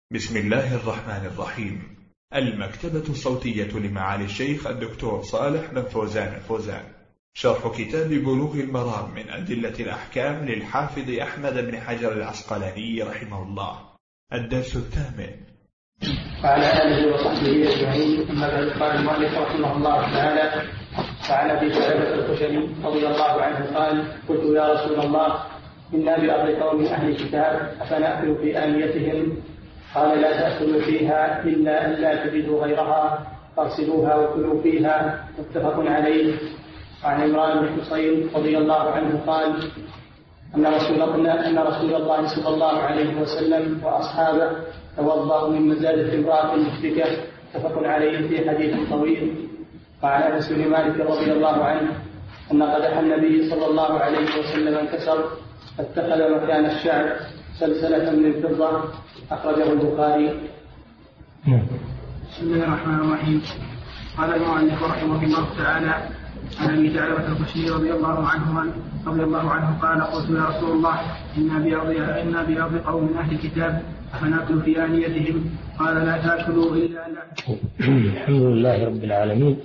بسم الله الرحمن الرحيم. المكتبة الصوتية لمعالي الشيخ الدكتور صالح بن فوزان الفوزان، شرح كتاب بلوغ المرام من أدلة الأحكام للحافظ أحمد بن حجر العسقلاني رحمه الله، الدرس الثامن. وعلى آله وصحبه أجمعين. أما بعد، قال المؤلف رحمه الله تعالى: وعن أبي ثعلبة الخشني رضي الله عنه قال: قلت يا رسول الله، إنا بأرض قوم أهل كتاب، أفنأكل في آنيتهم؟ قال: لا تأكلوا فيها إلا أن لا تجدوا غيرها، فاغسلوها وكلوا فيها. متفق عليه. وعن عمران بن حصين رضي الله عنه قال: أن رسول الله صلى الله عليه وسلم وأصحابه توضأوا من مزادة امرأة مشركة. متفق عليه في حديث طويل. وعن أنس بن مالك رضي الله عنه أن قدح النبي صلى الله عليه وسلم انكسر، فاتخذ مكان الشعر سلسلة من فضة. أخرجه البخاري. بسم الله الرحمن الرحيم. قال المؤلف رحمه الله تعالى: عن أبي ثعلبة الخشني رضي الله عنه قال: قلت يا رسول الله، إنا بأرض قوم أهل كتاب، أفنأكل في آنيتهم؟ قال: لا تأكلوا إلا أن. الحمد لله رب العالمين،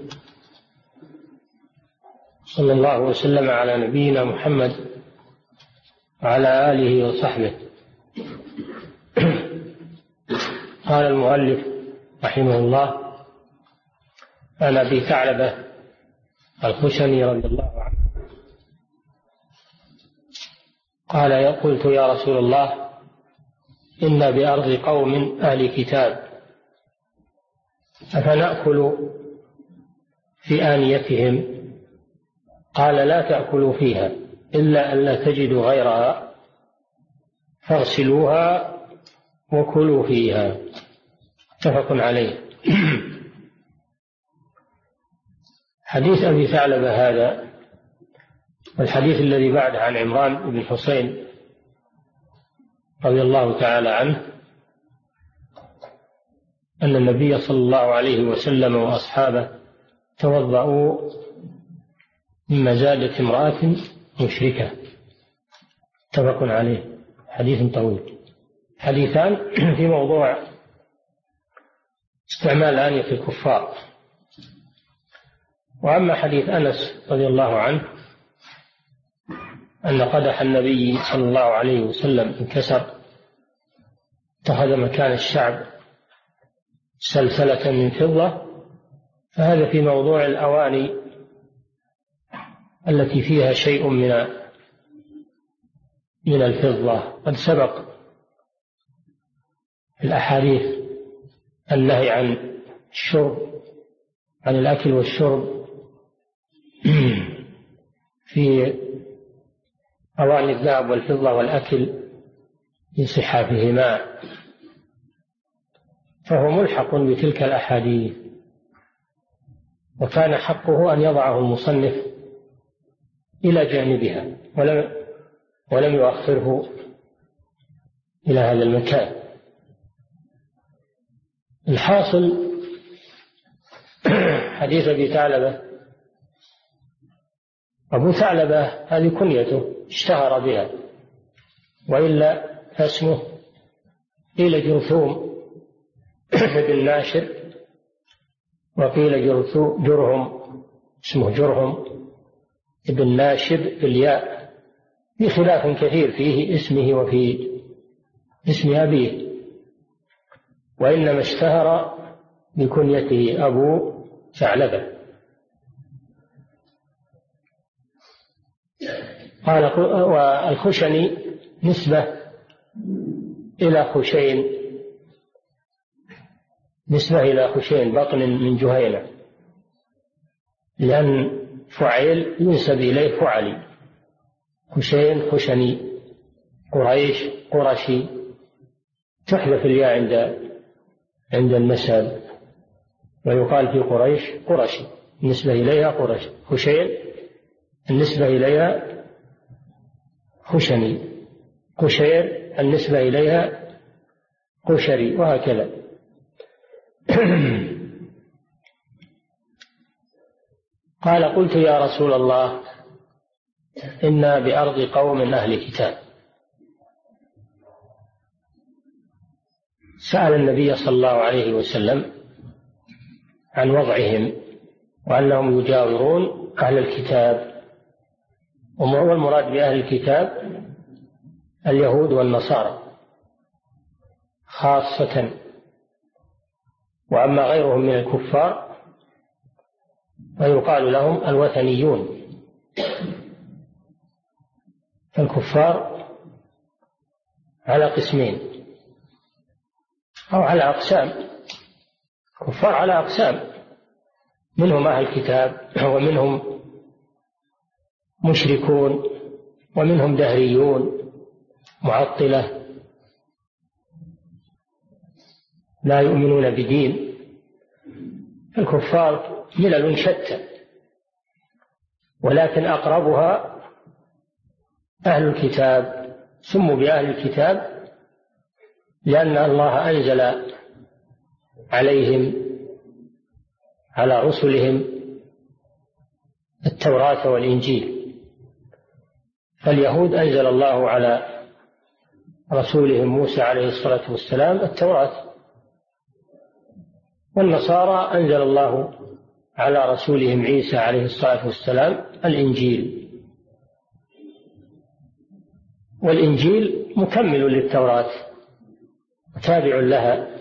صلى الله وسلم على نبينا محمد وعلى آله وصحبه. قال المؤلف رحمه الله: عن أبي ثعلبة الخشني رضي الله عنه قال: قلت يا رسول الله، إنا بأرض قوم أهل كتاب، أفنأكل في آنيتهم؟ قال: لا تأكلوا فيها إلا أن لا تجدوا غيرها، فاغسلوها وكلوا فيها. متفق عليه. حديث أبي ثعلبة هذا والحديث الذي بعده عن عمران بن حصين رضي الله تعالى عنه أن النبي صلى الله عليه وسلم وأصحابه توضأوا من مزادة امرأة مشركة. متفق عليه. حديث طويل. حديثان في موضوع استعمال آنية الكفار. وأما حديث أنس رضي الله عنه أن قدح النبي صلى الله عليه وسلم انكسر، اتخذ مكان الشعب سلسلة من فضة، فهذا في موضوع الأواني التي فيها شيء من الفضة. قد سبق الأحاديث النهي عن الشرب، عن الأكل والشرب في أواني الذهب والفضة والأكل في صحافهما، فهو ملحق بتلك الأحاديث، وكان حقه أن يضعه المصنف إلى جانبها ولم يؤخره إلى هذا المكان. الحاصل حديث أبي ثعلبة، أبو ثعلبة هذه كنيته اشتهر بها، وإلا فاسمه قيل جرثوم بن ناشر، وقيل جرهم، اسمه جرهم ابن ناشب بالياء، في خلاف كثير فيه اسمه وفي اسم أبيه، وإنما اشتهر بكنيته أبو ثعلبة. قال: والخشني نسبة إلى خشين بطن من جهينة، لأن فعيل ينسب إليه فعلي. خشين، خشني، قريش، قرشي، تحذف الياء عند النسب، ويقال في قريش قرشي، النسبة إليها قرش. خشين النسبة إليها خشني، قشير النسبة إليها قشري، وهكذا. قال: قلت يا رسول الله، إنا بأرض قوم أهل كتاب. سأل النبي صلى الله عليه وسلم عن وضعهم وأنهم يجاورون أهل الكتاب، والمراد بأهل الكتاب اليهود والنصارى خاصة، وأما غيرهم من الكفار فيقال لهم الوثنيون. فالكفار على قسمين أو على أقسام، كفار على أقسام، منهم أهل الكتاب ومنهم مشركون ومنهم دهريون معطلة لا يؤمنون بدين. الكفار ملل شتى، ولكن أقربها أهل الكتاب. سموا بأهل الكتاب لأن الله أنزل عليهم على رسلهم التوراة والإنجيل. فاليهود أنزل الله على رسولهم موسى عليه الصلاة والسلام التوراة، والنصارى أنزل الله على رسولهم عيسى عليه الصلاة والسلام الإنجيل. والإنجيل مكمل للتوراة وتابع لها،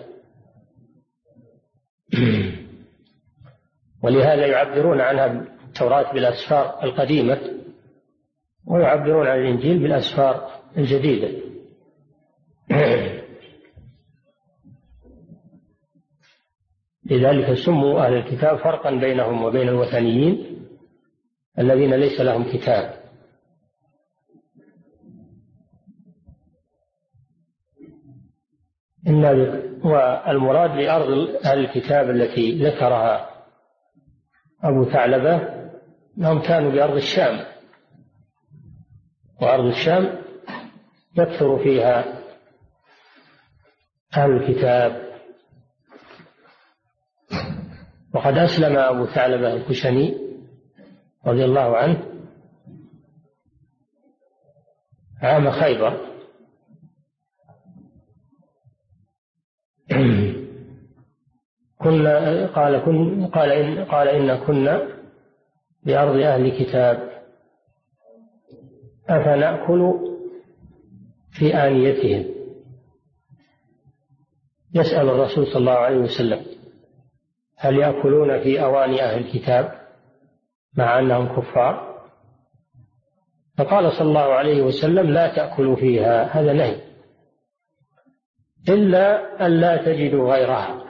ولهذا يعبرون عنها التوراة بالأسفار القديمة، ويعبرون عن الإنجيل بالأسفار الجديدة. لذلك سموا أهل الكتاب فرقا بينهم وبين الوثنيين الذين ليس لهم كتاب. والمراد بأرض أهل الكتاب التي ذكرها أبو ثعلبة أنهم كانوا بأرض الشام، وأرض الشام يكثر فيها أهل الكتاب. وقد أسلم أبو ثعلبة الكشني رضي الله عنه عام خيبر، قال إن كنا بأرض أهل كتاب أفنأكل في آنيتهم. يسأل الرسول صلى الله عليه وسلم هل يأكلون في أواني أهل الكتاب مع أنهم كفار؟ فقال صلى الله عليه وسلم لا تأكلوا فيها، هذا نهي، إلا أن لا تجدوا غيرها،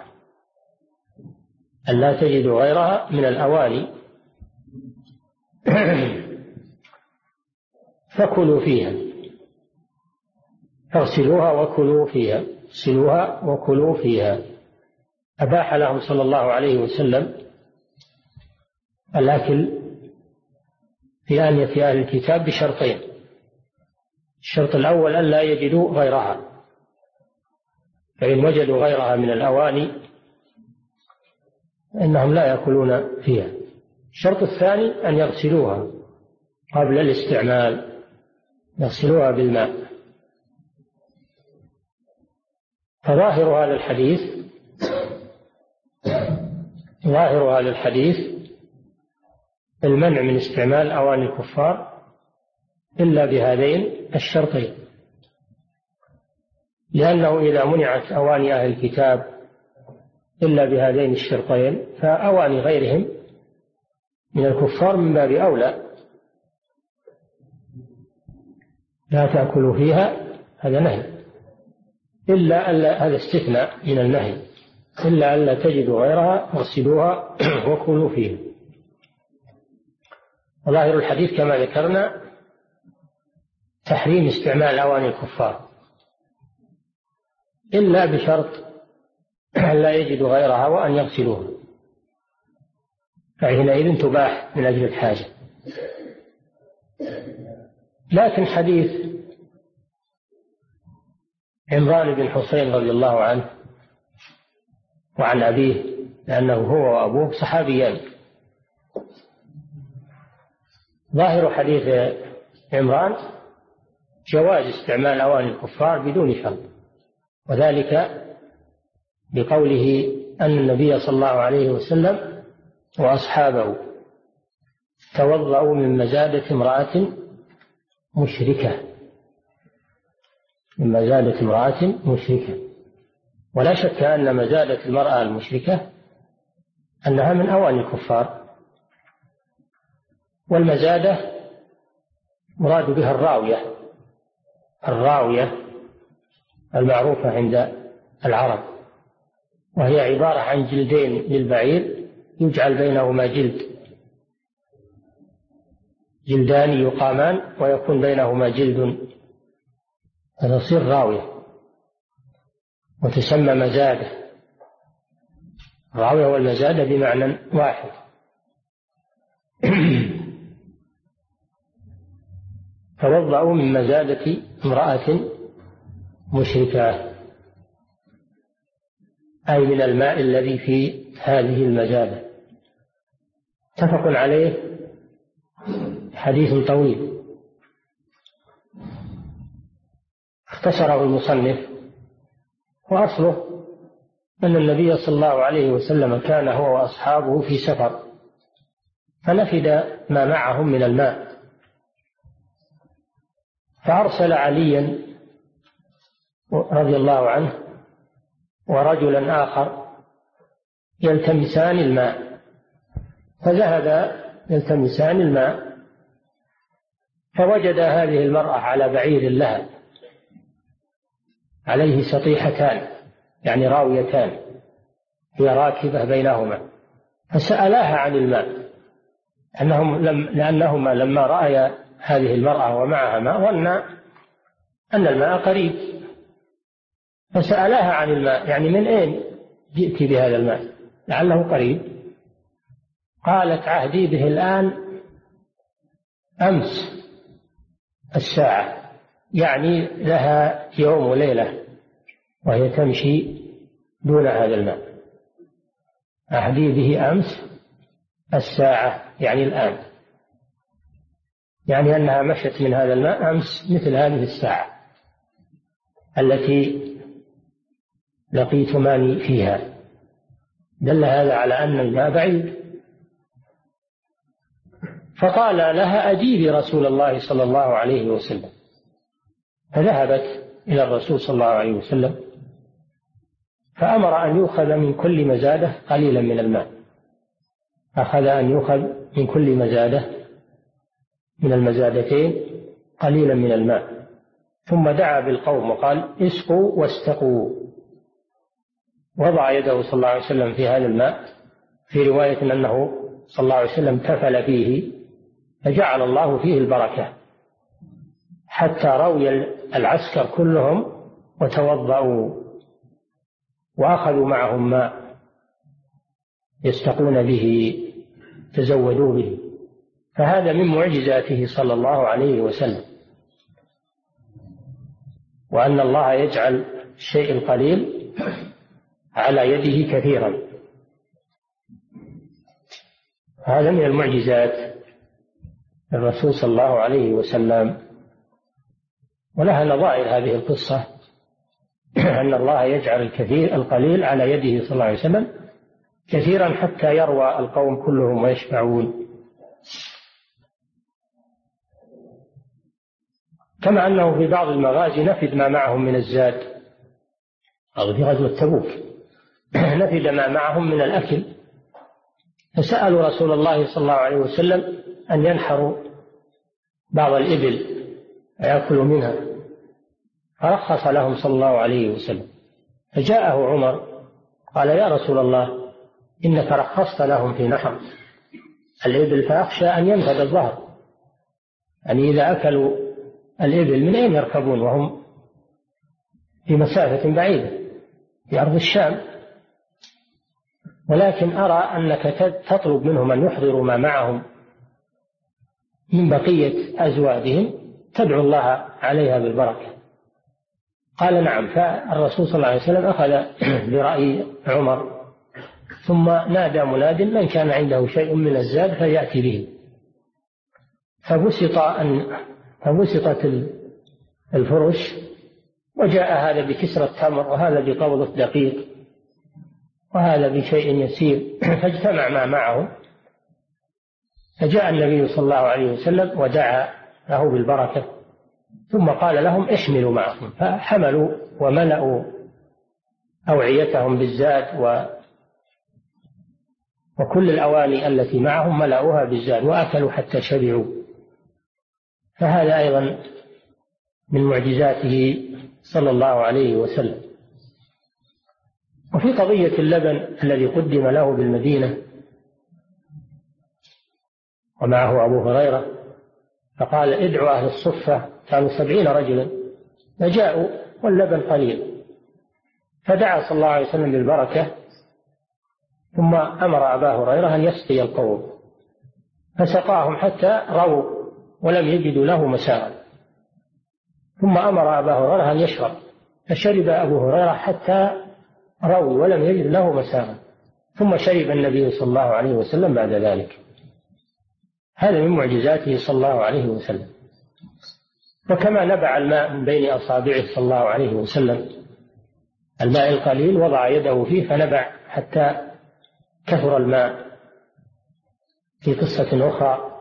أن لا تجدوا غيرها من الأواني فكلوا فيها، فاغسلوها وكلوا فيها، اغسلوها وكلوا فيها. أباح لهم صلى الله عليه وسلم الأكل في آنية أهل الكتاب بشرطين: الشرط الأول أن لا يجدوا غيرها، فإن وجدوا غيرها من الأواني إنهم لا يأكلون فيها. الشرط الثاني أن يغسلوها قبل الاستعمال، يغسلوها بالماء. فظاهر هذا الحديث المنع من استعمال أواني الكفار إلا بهذين الشرطين، لأنه إذا منعت أواني أهل الكتاب إلا بهذين الشرطين فأواني غيرهم من الكفار من باب أولى. لا تأكلوا فيها، هذا نهي، إلا ألا، هذا استثناء من النهي، إلا ألا تجدوا غيرها اغسلوها وكلوا فيها. وظاهر الحديث كما ذكرنا تحريم استعمال أواني الكفار إلا بشرط أن لا يجدوا غيرها وأن يغسلوها، فحينئذ تباح من أجل الحاجة. لكن حديث عمران بن حسين رضي الله عنه وعن أبيه، لأنه هو وأبوه صحابيان، ظاهر حديث عمران جواز استعمال أواني الكفار بدون شرط، وذلك بقوله أن النبي صلى الله عليه وسلم وأصحابه توضأوا من مزادة امرأة مشركة، من مزادة امرأة مشركة. ولا شك أن مزادة المرأة المشركة أنها من أواني الكفار، والمزادة مراد بها الراوية المعروفة عند العرب، وهي عبارة عن جلدين للبعير يجعل بينهما جلدان يقامان ويكون بينهما جلد، فتصير راوية وتسمى مزادة. الراوية والمزادة بمعنى واحد. توضأوا من مزادة امرأة مشركة، أي من الماء الذي في هذه المزادة. متفق عليه، حديث طويل اختصره المصنف، وأصله أن النبي صلى الله عليه وسلم كان هو وأصحابه في سفر، فنفد ما معهم من الماء، فأرسل عليا رضي الله عنه ورجلا آخر يلتمسان الماء، فذهب يلتمسان الماء، فوجد هذه المرأة على بعير لها عليه سطيحتان، يعني راويتان، هي راكبة بينهما، فسألاها عن الماء، لأنهما لما رأيا هذه المرأة ومعها ماء ظنا أن الماء قريب، فسألاها عن الماء، يعني من أين جئت بهذا الماء لعله قريب؟ قالت عهدي به الآن أمس الساعة، يعني لها يوم وليلة وهي تمشي دون هذا الماء. عهدي به أمس الساعة يعني الآن، يعني أنها مشت من هذا الماء أمس مثل هذه الساعة التي لقيتماني فيها. دل هذا على أن الماء بعيد. فقال لها أجيبي رسول الله صلى الله عليه وسلم، فذهبت إلى الرسول صلى الله عليه وسلم فأمر أن يؤخذ من كل مزادة قليلا من الماء، أخذ أن يؤخذ من كل مزادة من المزادتين قليلا من الماء، ثم دعا بالقوم وقال اسقوا واستقوا، وضع يده صلى الله عليه وسلم في هذا الماء، في رواية أنه صلى الله عليه وسلم تفل فيه فجعل الله فيه البركة، حتى روي العسكر كلهم وتوضأوا وأخذوا معهم ماء يستقون به، تزودوا به. فهذا من معجزاته صلى الله عليه وسلم، وأن الله يجعل الشيء القليل على يده كثيرا، هذا من المعجزات الرسول صلى الله عليه وسلم. ولها نظائر هذه القصة، أن الله يجعل الكثير القليل على يده صلى الله عليه وسلم كثيرا حتى يروى القوم كلهم ويشبعون. كما أنه في بعض المغازي نفد ما معهم من الزاد، أو في غزوة تبوك نفد ما معهم من الأكل، فسألوا رسول الله صلى الله عليه وسلم أن ينحروا بعض الإبل ويأكلوا منها، فرخص لهم صلى الله عليه وسلم. فجاءه عمر قال يا رسول الله إنك رخصت لهم في نحر الإبل، فأخشى أن ينفد الظهر، يعني إذا أكلوا الإبل من أين يركبون وهم في مسافة بعيدة في أرض الشام؟ ولكن أرى أنك تطلب منهم أن يحضروا ما معهم من بقية أزوادهم، تدعو الله عليها بالبركة. قال نعم. فالرسول صلى الله عليه وسلم أخذ برأي عمر، ثم نادى مناد من كان عنده شيء من الزاد فيأتي به، فبسطت الفرش، وجاء هذا بكسرة تمر وهذا بقبضة دقيق وهذا بشيء يسير. فاجتمع ما معه، فجاء النبي صلى الله عليه وسلم ودعا له بالبركة، ثم قال لهم احملوا معكم، فحملوا وملأوا أوعيتهم بالزاد وكل الأواني التي معهم ملأوها بالزاد وأكلوا حتى شبعوا. فهذا أيضا من معجزاته صلى الله عليه وسلم. وفي قضية اللبن الذي قدم له بالمدينة ومعه أبو هريرة، فقال ادعوا أهل الصفة، كانوا 70 رجلا فجاءوا واللبن قليل، فدعا صلى الله عليه وسلم بالبركة، ثم أمر أبا هريرة أن يسقي القوم، فسقاهم حتى رووا ولم يجدوا له مساغا، ثم أمر أبا هريرة أن يشرب، فشرب أبو هريرة حتى رووا ولم يجد له مساغا، ثم شرب النبي صلى الله عليه وسلم بعد ذلك. هذا من معجزاته صلى الله عليه وسلم. وكما نبع الماء من بين أصابعه صلى الله عليه وسلم، الماء القليل وضع يده فيه فنبع حتى كثر الماء. في قصة أخرى،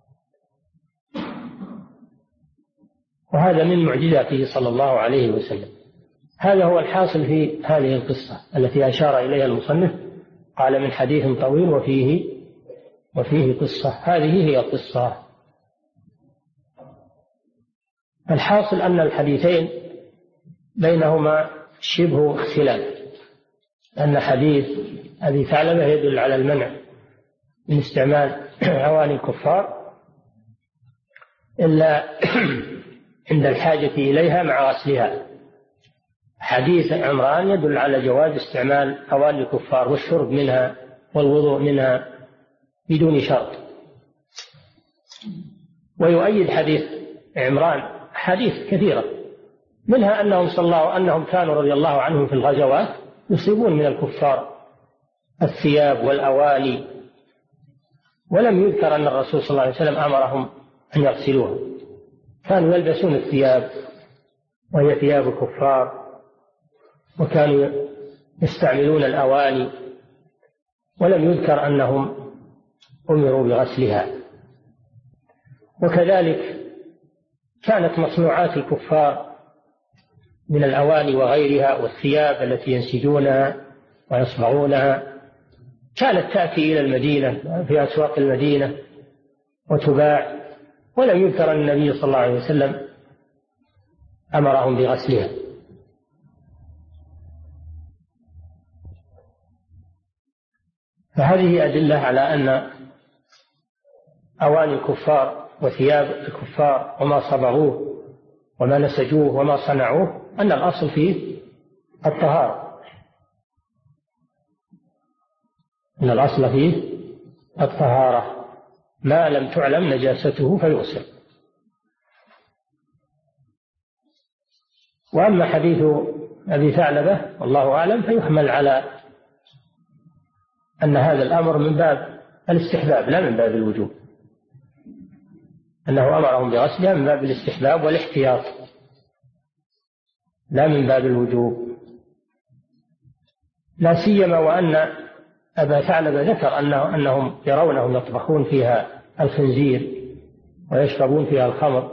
وهذا من معجزاته صلى الله عليه وسلم. هذا هو الحاصل في هذه القصة التي أشار إليها المصنف، قال من حديث طويل وفيه قصة. هذه هي القصة. الحاصل أن الحديثين بينهما شبه اختلاف، أن حديث أبي ثعلبة يدل على المنع من استعمال أواني الكفار إلا عند الحاجة إليها مع غسلها. حديث عمران يدل على جواز استعمال أواني الكفار والشرب منها والوضوء منها بدون شرط. ويؤيد حديث عمران حديث كثيرة، منها أنهم كانوا رضي الله عنهم في الغزوات يصيبون من الكفار الثياب والأواني، ولم يذكر أن الرسول صلى الله عليه وسلم أمرهم أن يغسلوها، كانوا يلبسون الثياب وهي ثياب الكفار، وكانوا يستعملون الأواني، ولم يذكر أنهم أمروا بغسلها. وكذلك كانت مصنوعات الكفار من الأواني وغيرها والثياب التي ينسجونها ويصبغونها كانت تأتي إلى المدينة في أسواق المدينة وتباع، ولم يذكر أن النبي صلى الله عليه وسلم أمرهم بغسلها. فهذه أدلة على أن أواني الكفار وثياب الكفار وما صبغوه وما نسجوه وما صنعوه أن الأصل فيه الطهارة، أن الأصل فيه الطهارة ما لم تعلم نجاسته فيغسل. وأما حديث أبي ثعلبة والله أعلم فيحمل على أن هذا الأمر من باب الاستحباب لا من باب الوجوب، أنه أمرهم بغسلها من باب الاستحباب والاحتياط لا من باب الوجوب، لا سيما وأن أبا ثعلبة ذكر أنهم يرونهم يطبخون فيها الخنزير ويشربون فيها الخمر،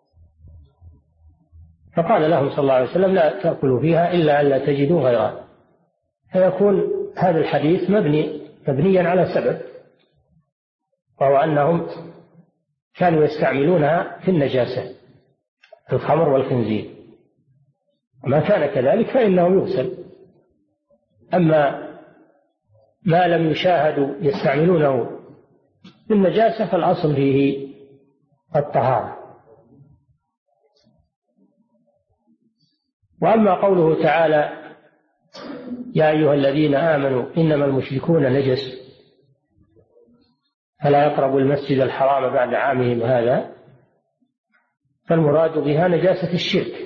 فقال لهم صلى الله عليه وسلم لا تأكلوا فيها إلا أن لا تجدوا غيرها. فيكون هذا الحديث مبنيا على سبب، وهو أنهم كانوا يستعملونها في النجاسة في الخمر والخنزير، وما كان كذلك فإنه يغسل. أما ما لم يشاهدوا يستعملونه في النجاسة فالأصل فيه الطهارة. وأما قوله تعالى يا أيها الذين آمنوا إنما المشركون نجس فلا يقربوا المسجد الحرام بعد عامهم هذا، فالمراد بها نجاسة الشرك،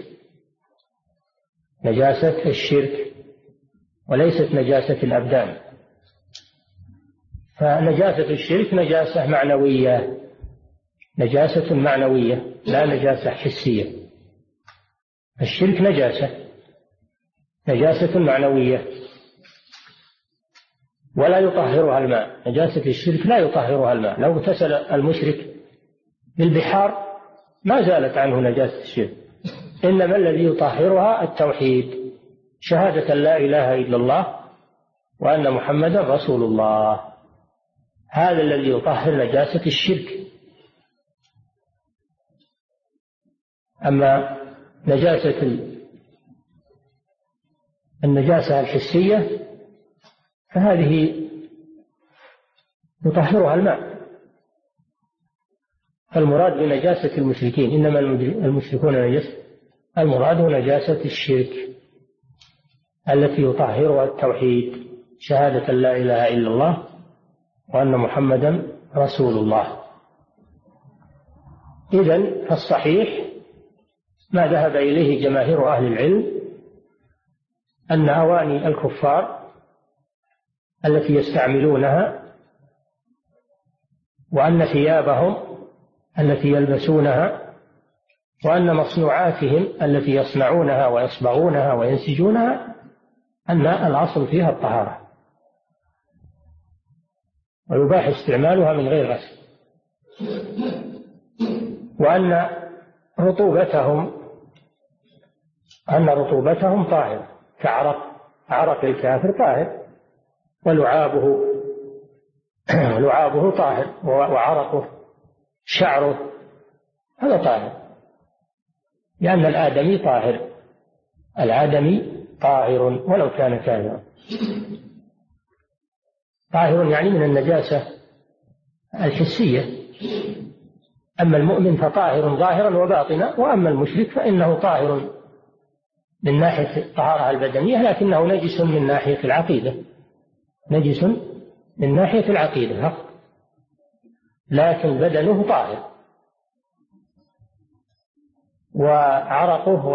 نجاسة الشرك وليست نجاسة الأبدان. فنجاسة الشرك نجاسة معنوية، نجاسة معنوية لا نجاسة حسية. الشرك نجاسة معنوية، ولا يطهرها الماء. نجاسة الشرك لا يطهرها الماء. لو اغتسل المشرك بالبحار ما زالت عنه نجاسة الشرك، إنما الذي يطهرها التوحيد، شهادة لا إله إلا الله وأن محمدا رسول الله، هذا الذي يطهر نجاسة الشرك. أما النجاسة الحسية فهذه يطهرها الماء. فالمراد بنجاسة المشركين، إنما المشركون نجس، المراد نجاسة الشرك التي يطهرها التوحيد، شهادة لا إله إلا الله وأن محمدا رسول الله. إذن فالصحيح ما ذهب إليه جماهير أهل العلم أن أواني الكفار التي يستعملونها وأن ثيابهم التي يلبسونها وأن مصنوعاتهم التي يصنعونها ويصبغونها وينسجونها أن الأصل فيها الطهارة، ويباح استعمالها من غير غسل، وأن رطوبتهم طاهر كعرق الكافر طاهر، ولعابه طاهر، وعرقه شعره هذا طاهر، لأن الآدمي طاهر ولو كان كافرا. طاهر يعني من النجاسة الحسية. أما المؤمن فطاهر ظاهرا وباطنا، وأما المشرك فإنه طاهر من ناحية الطهارة البدنية، لكنه نجس من ناحية العقيدة، فقط، لكن بدنه طاهر، وعرقه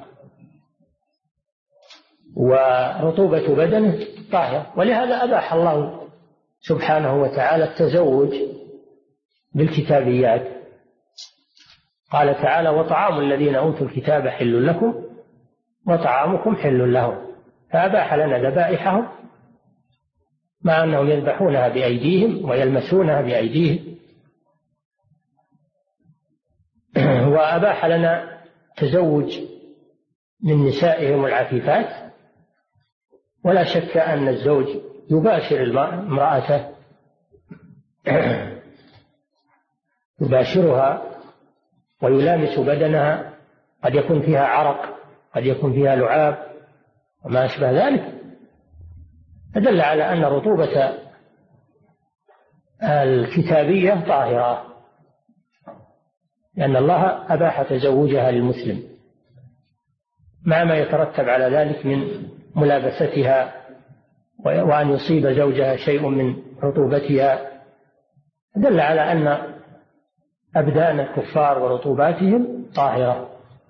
ورطوبة بدنه طاهر. ولهذا أباح الله سبحانه وتعالى التزوج بالكتابيات. قال تعالى: وطعام الذين أوتوا الكتاب حل لكم وطعامكم حل لهم. فأباح لنا ذبائحهم مع أنهم يذبحونها بأيديهم ويلمسونها بأيديهم، وأباح لنا تزوج من نسائهم العفيفات. ولا شك أن الزوج يباشر امرأته، يباشرها ويلامس بدنها، قد يكون فيها عرق، قد يكون فيها لعاب وما أشبه ذلك، فدل على أن رطوبة الكتابية طاهرة، لأن الله أباح تزوجها للمسلم مع ما يترتب على ذلك من ملابستها، وأن يصيب زوجها شيء من رطوبتها، دل على أن أبدان الكفار ورطوباتهم طاهرة.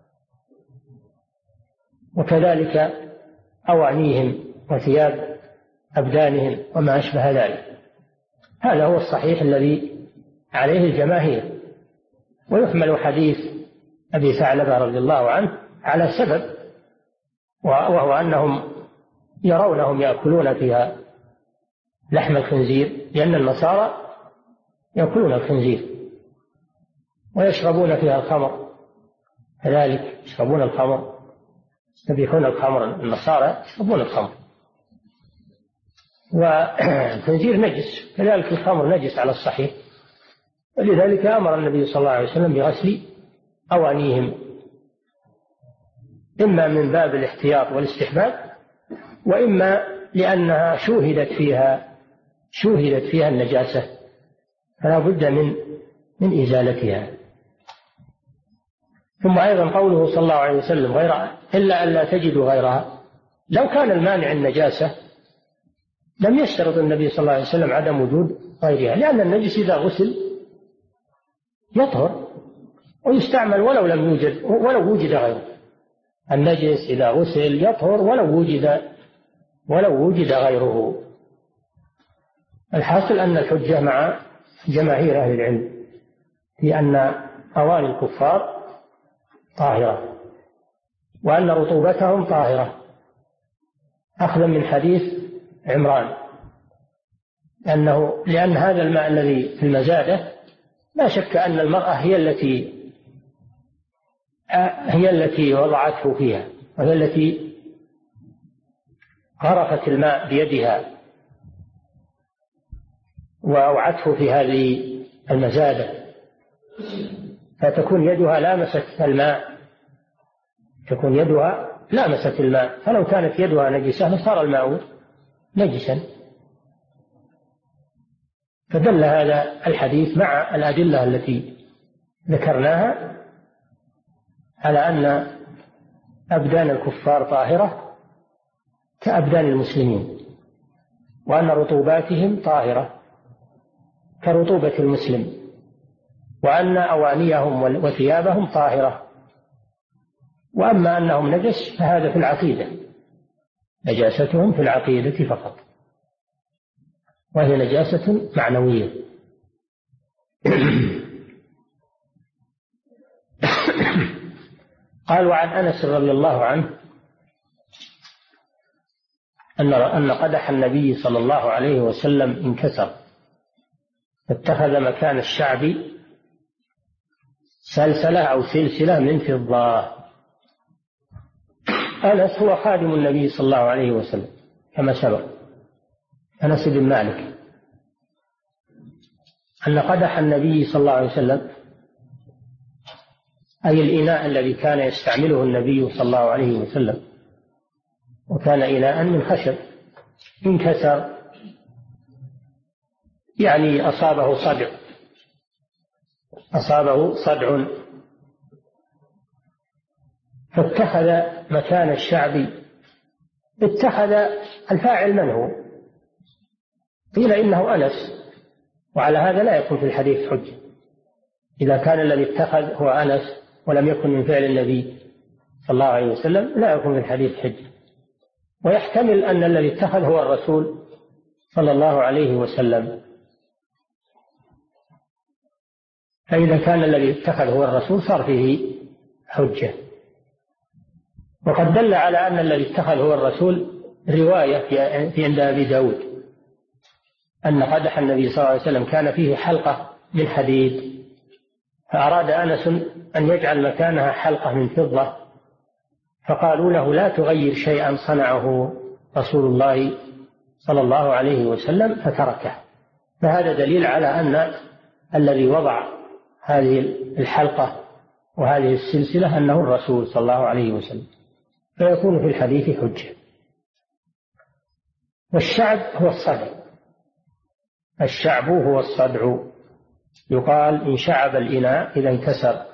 وكذلك أوانيهم وثياب أبدانهم وما أشبه ذلك. هذا هو الصحيح الذي عليه الجماهير. ويحمل حديث أبي ثعلبة رضي الله عنه على سبب، وهو أنهم يرونهم يأكلون فيها لحم الخنزير، لأن النصارى يأكلون الخنزير ويشربون فيها الخمر، كذلك يشربون الخمر، يستبيحون الخمر، النصارى يشربون الخمر، والخنزير نجس، كذلك الخمر نجس على الصحيح. ولذلك أمر النبي صلى الله عليه وسلم بغسل أوانيهم، إما من باب الاحتياط والاستحباب، وإما لأنها شوهدت فيها النجاسة، فلا بد من إزالتها. ثم أيضا قوله صلى الله عليه وسلم إلا أن لا تجدوا غيرها. لو كان المانع النجاسة لم يشترط النبي صلى الله عليه وسلم عدم وجود غيرها، لأن النجس إذا غسل يطهر ويستعمل ولو وجد غيره. النجس إذا غسل يطهر ولو وجد غيره. الحاصل أن الحجة مع جماهير أهل العلم في أن أواني الكفار طاهرة، وأن رطوبتهم طاهرة، أخذا من حديث عمران لأن هذا الماء الذي في المزادة لا شك أن المرأة هي التي وضعته فيها، وهي التي غرفت الماء بيدها وأوعته في هذه المزادة، فتكون يدها لامست الماء، لامست الماء، فلو كانت يدها نجسة لصار الماء نجسا. فدل هذا الحديث مع الأدلة التي ذكرناها على أن أبدان الكفار طاهرة كأبدان المسلمين، وأن رطوباتهم طاهرة كرطوبة المسلم، وأن أوانيهم وثيابهم طاهرة. وأما أنهم نجس فهذا في العقيدة، نجاستهم في العقيدة فقط، وهي نجاسة معنوية. قال: وعن أنس رضي الله عنه أن قدح النبي صلى الله عليه وسلم انكسر، فاتخذ مكان الشعب سلسلة أو سلسلة من فضة. أنس هو خادم النبي صلى الله عليه وسلم كما سبق، أنس بن مالك، أن قدح النبي صلى الله عليه وسلم أي الإناء الذي كان يستعمله النبي صلى الله عليه وسلم، وكان إناء من خشب، انكسر، يعني أصابه صدع، فاتخذ مكان الشعب. اتخذ الفاعل من هو؟ قيل إنه أنس، وعلى هذا لا يكون في الحديث حجة. إذا كان الذي اتخذ هو أنس ولم يكن من فعل النبي صلى الله عليه وسلم لا يكون في الحديث حجة. ويحتمل أن الذي اتخذ هو الرسول صلى الله عليه وسلم، فإذا كان الذي اتخذ هو الرسول صار فيه حجة. وقد دل على أن الذي اتخذ هو الرسول رواية في عند أبي داود أن قدح النبي صلى الله عليه وسلم كان فيه حلقة من حديد، فأراد أنس أن يجعل مكانها حلقة من فضة، فقالوا له: لا تغير شيئا صنعه رسول الله صلى الله عليه وسلم، فتركه. فهذا دليل على أن الذي وضع هذه الحلقة وهذه السلسلة أنه الرسول صلى الله عليه وسلم، فيكون في الحديث حجة. والشعب هو الصدع، الشعب هو الصدع، يقال إن شعب الإناء إذا انكسر.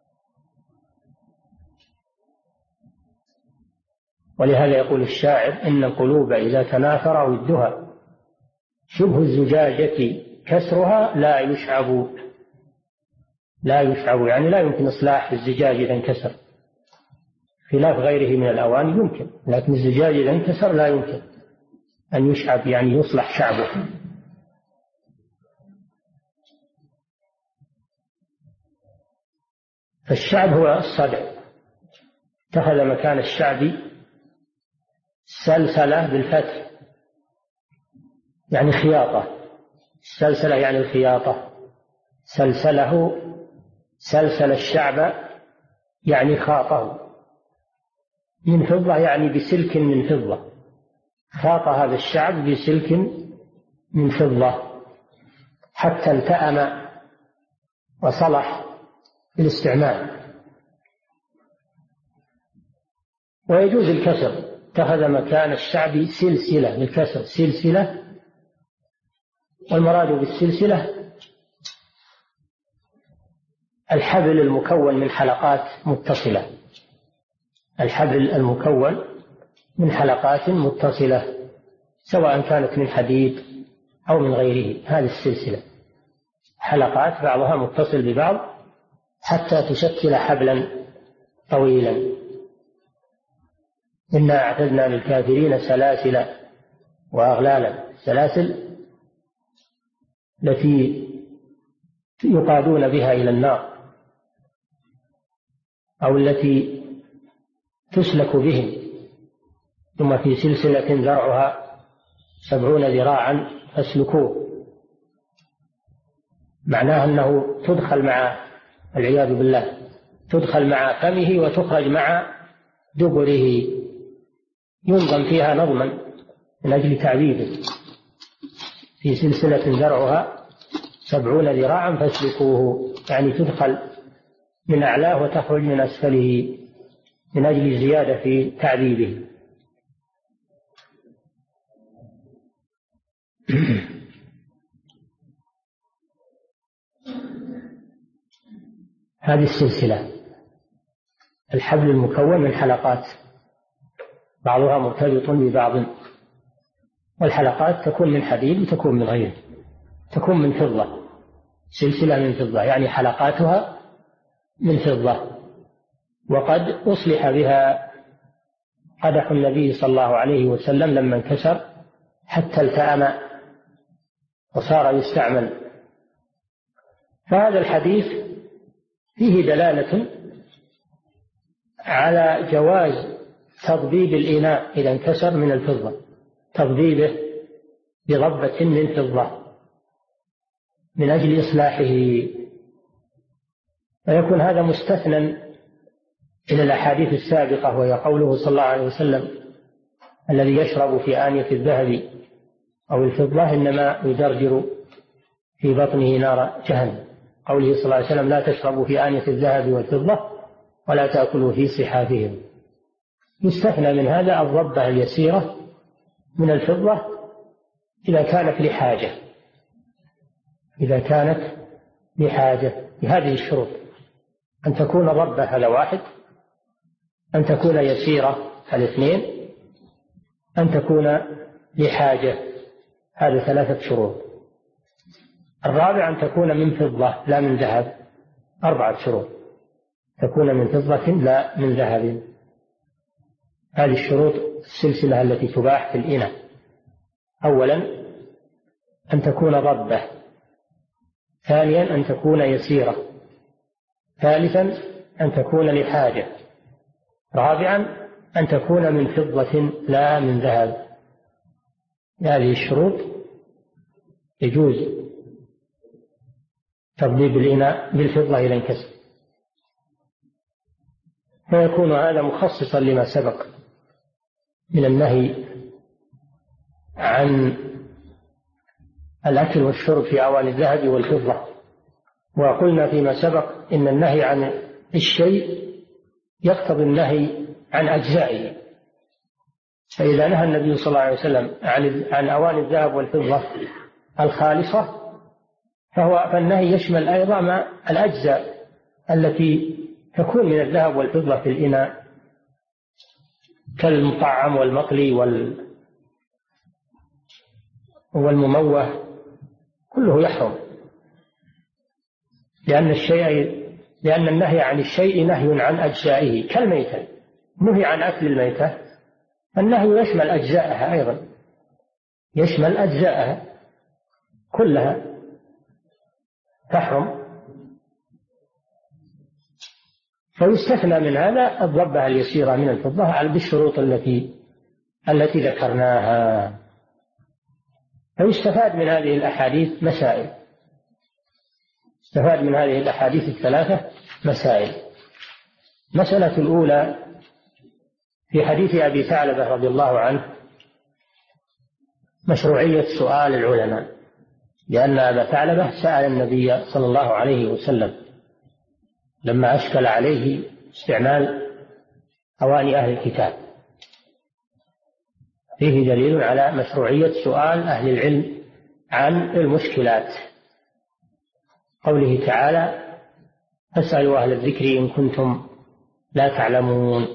ولهذا يقول الشاعر: إن القلوب إذا تناثر ودها شبه الزجاجة كسرها لا يشعب، يعني لا يمكن إصلاح الزجاج إذا انكسر، خلاف غيره من الأواني يمكن، لكن الزجاج إذا انكسر لا يمكن أن يشعب، يعني يصلح شعبه. فالشعب هو الصدع، اتخذ مكان الشعب سلسلة بالفتح، يعني خياطة، السلسلة يعني الخياطة، سلسل الشعب يعني خاطه، من فضة يعني بسلك من فضة، خاط هذا الشعب بسلك من فضة حتى التأم وصلح بالاستعمال. ويجوز الكسر، اتخذ مكان الشعب سلسلة، بالكسر سلسلة، والمراد بالسلسلة الحبل المكون من حلقات متصلة، الحبل المكون من حلقات متصلة سواء كانت من حديد أو من غيره. هذه السلسلة حلقات بعضها متصل ببعض حتى تشكل حبلا طويلا. إنا أعتدنا للكافرين سلاسل وأغلالا، السلاسل التي يقادون بها إلى النار أو التي تسلك بهم، ثم في سلسلة ذرعها 70 ذراعا فاسلكوه، معناه أنه تدخل مع العياذ بالله، تدخل مع فمه وتخرج مع دبره، ينظم فيها نظما من أجل تعذيبه، في سلسلة ذرعها 70 ذراعا فاسلكوه، يعني تدخل من أعلاه وتخرج من أسفله من أجل الزيادة في تعذيبه. هذه السلسلة الحبل المكون من حلقات بعضها مرتبط ببعض، والحلقات تكون من حديد وتكون من غيره، تكون من فضة، سلسلة من فضة، يعني حلقاتها من فضة. وقد أصلح بها قدح النبي صلى الله عليه وسلم لما انكسر حتى التأم وصار يستعمل. فهذا الحديث فيه دلالة على جواز تضبيب الإناء إذا انكسر من الفضة، تضبيبه بضبة من فضة من أجل إصلاحه، ويكون هذا مستثنى إلى الأحاديث السابقة، وهي قوله صلى الله عليه وسلم: الذي يشرب في آنية الذهب أو الفضة إنما يجرجر في بطنه نار جهنم. قوله صلى الله عليه وسلم: لا تشربوا في آنية الذهب والفضة ولا تأكلوا في صحافهم. يستثنى من هذا الضبة اليسيرة من الفضة إذا كانت لحاجة، إذا كانت لحاجة بهذه الشروط: أن تكون ضبة، هذا واحد، أن تكون يسيرة، هذا اثنين، أن تكون لحاجة، هذا 3 شروط. الرابع أن تكون من فضة لا من ذهب، 4 شروط: تكون من فضة لا من ذهب. هذه الشروط السلسلة التي تباح في الإناء: أولا أن تكون ضبة، ثانيا أن تكون يسيرة، ثالثا أن تكون لحاجة، رابعا أن تكون من فضة لا من ذهب. هذه الشروط يجوز تضبيب الإناء بالفضة إذا انكسر، فيكون هذا مخصصا لما سبق من النهي عن الأكل والشرب في أواني الذهب والفضة. وقلنا فيما سبق إن النهي عن الشيء يقتضي النهي عن أجزائه، فإذا نهى النبي صلى الله عليه وسلم عن أواني الذهب والفضة الخالصة فالنهي يشمل أيضا ما الأجزاء التي تكون من الذهب والفضة في الإناء، كالمطعم والمقلي والمموه، كله يحرم، لأن النهي عن الشيء نهي عن أجزائه، كالميتة نهي عن أكل الميتة، النهي يشمل أجزائها أيضا، يشمل أجزائها كلها تحرم. فيستثنى من هذا الضبة اليسيرة من الفضة بالشروط التي ذكرناها. فيستفاد من هذه الأحاديث مسائل، استفاد من هذه الأحاديث 3 مسائل. مسألة الأولى في حديث أبي ثعلبة رضي الله عنه مشروعية سؤال العلماء، لأن أبا ثعلبة سأل النبي صلى الله عليه وسلم لما أشكل عليه استعمال أواني أهل الكتاب. فيه دليل على مشروعية سؤال أهل العلم عن المشكلات، قوله تعالى: فاسألوا أهل الذكر إن كنتم لا تعلمون.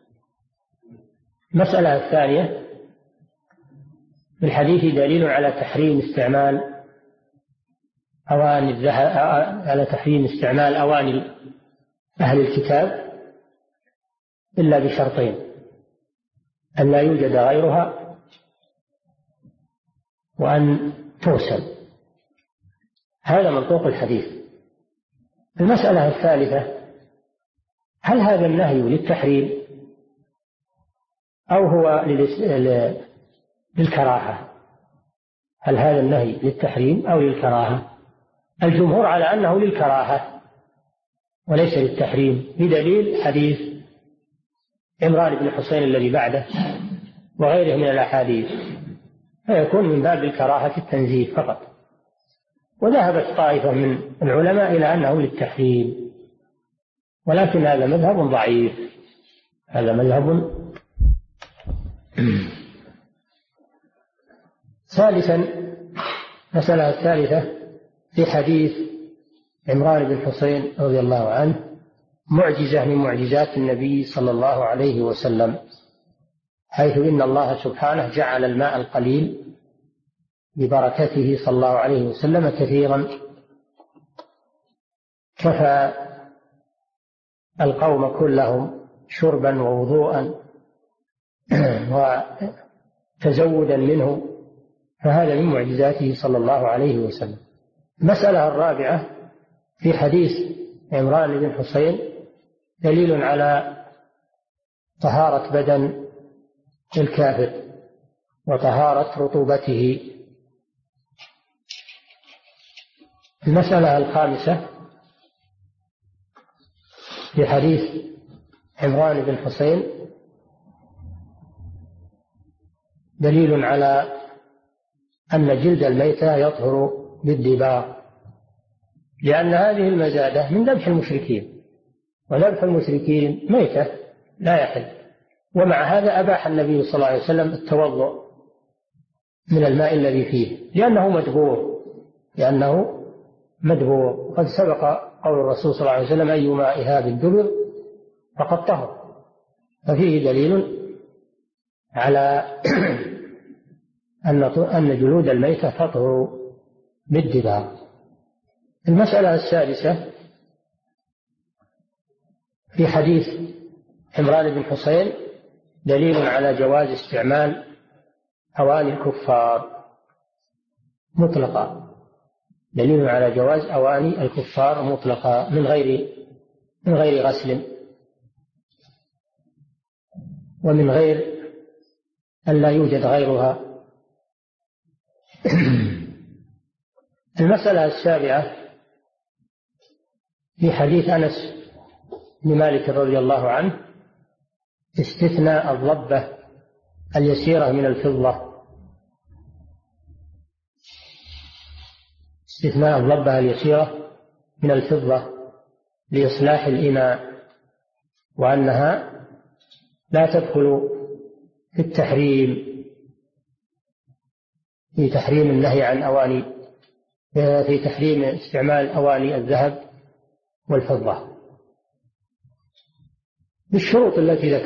المسألة الثانية: في الحديث دليل على تحريم استعمال أواني الذهب، على تحريم استعمال أواني أهل الكتاب إلا بشرطين: أن لا يوجد غيرها، وأن تغسل. هذا منطوق الحديث. المسألة الثالثة: هل هذا النهي للتحريم أو هو للكراهة؟ هل هذا النهي للتحريم أو للكراهة؟ الجمهور على أنه للكراهة وليس للتحريم، بدليل حديث عمران بن حسين الذي بعده وغيره من الأحاديث، فيكون من باب الكراهة التنزيه فقط. وذهبت طائفة من العلماء إلى أنه للتحريم، ولكن هذا مذهب ضعيف، هذا مذهب. ثالثا، مسألة الثالثة في حديث عمران بن حسين رضي الله عنه معجزة من معجزات النبي صلى الله عليه وسلم، حيث إن الله سبحانه جعل الماء القليل ببركته صلى الله عليه وسلم كثيرا، كفى القوم كلهم شربا ووضوءا وتزودا منه، فهذا من معجزاته صلى الله عليه وسلم. المسألة الرابعة في حديث عمران بن حسين دليل على طهارة بدن الكافر وطهارة رطوبته. المسألة الخامسة في حديث عمران بن حسين دليل على أن جلد الميتة يطهر بالدباغ، لأن هذه المزادة من ذبح المشركين، وذبح المشركين ميتة لا يحل. ومع هذا أباح النبي صلى الله عليه وسلم التوضؤ من الماء الذي فيه لأنه مدبور. قد سبق قول الرسول صلى الله عليه وسلم أيما إهاب دبر فقد طهر، ففيه دليل على أن جلود الميتة تطهر بالدباغ. المسألة السادسة في حديث عمران بن حسين دليل على جواز استعمال أواني الكفار مطلقة، دليل على جواز أواني الكفار مطلقة من غير غسل ومن غير أن لا يوجد غيرها. المسألة السابعة في حديث أنس بن مالك رضي الله عنه استثناء الضبة اليسيرة من الفضة، استثناء الضبة اليسيرة من الفضة لإصلاح الإناء، وأنها لا تدخل في التحريم، في تحريم النهي عن أواني، في تحريم استعمال أواني الذهب والفضة بالشروط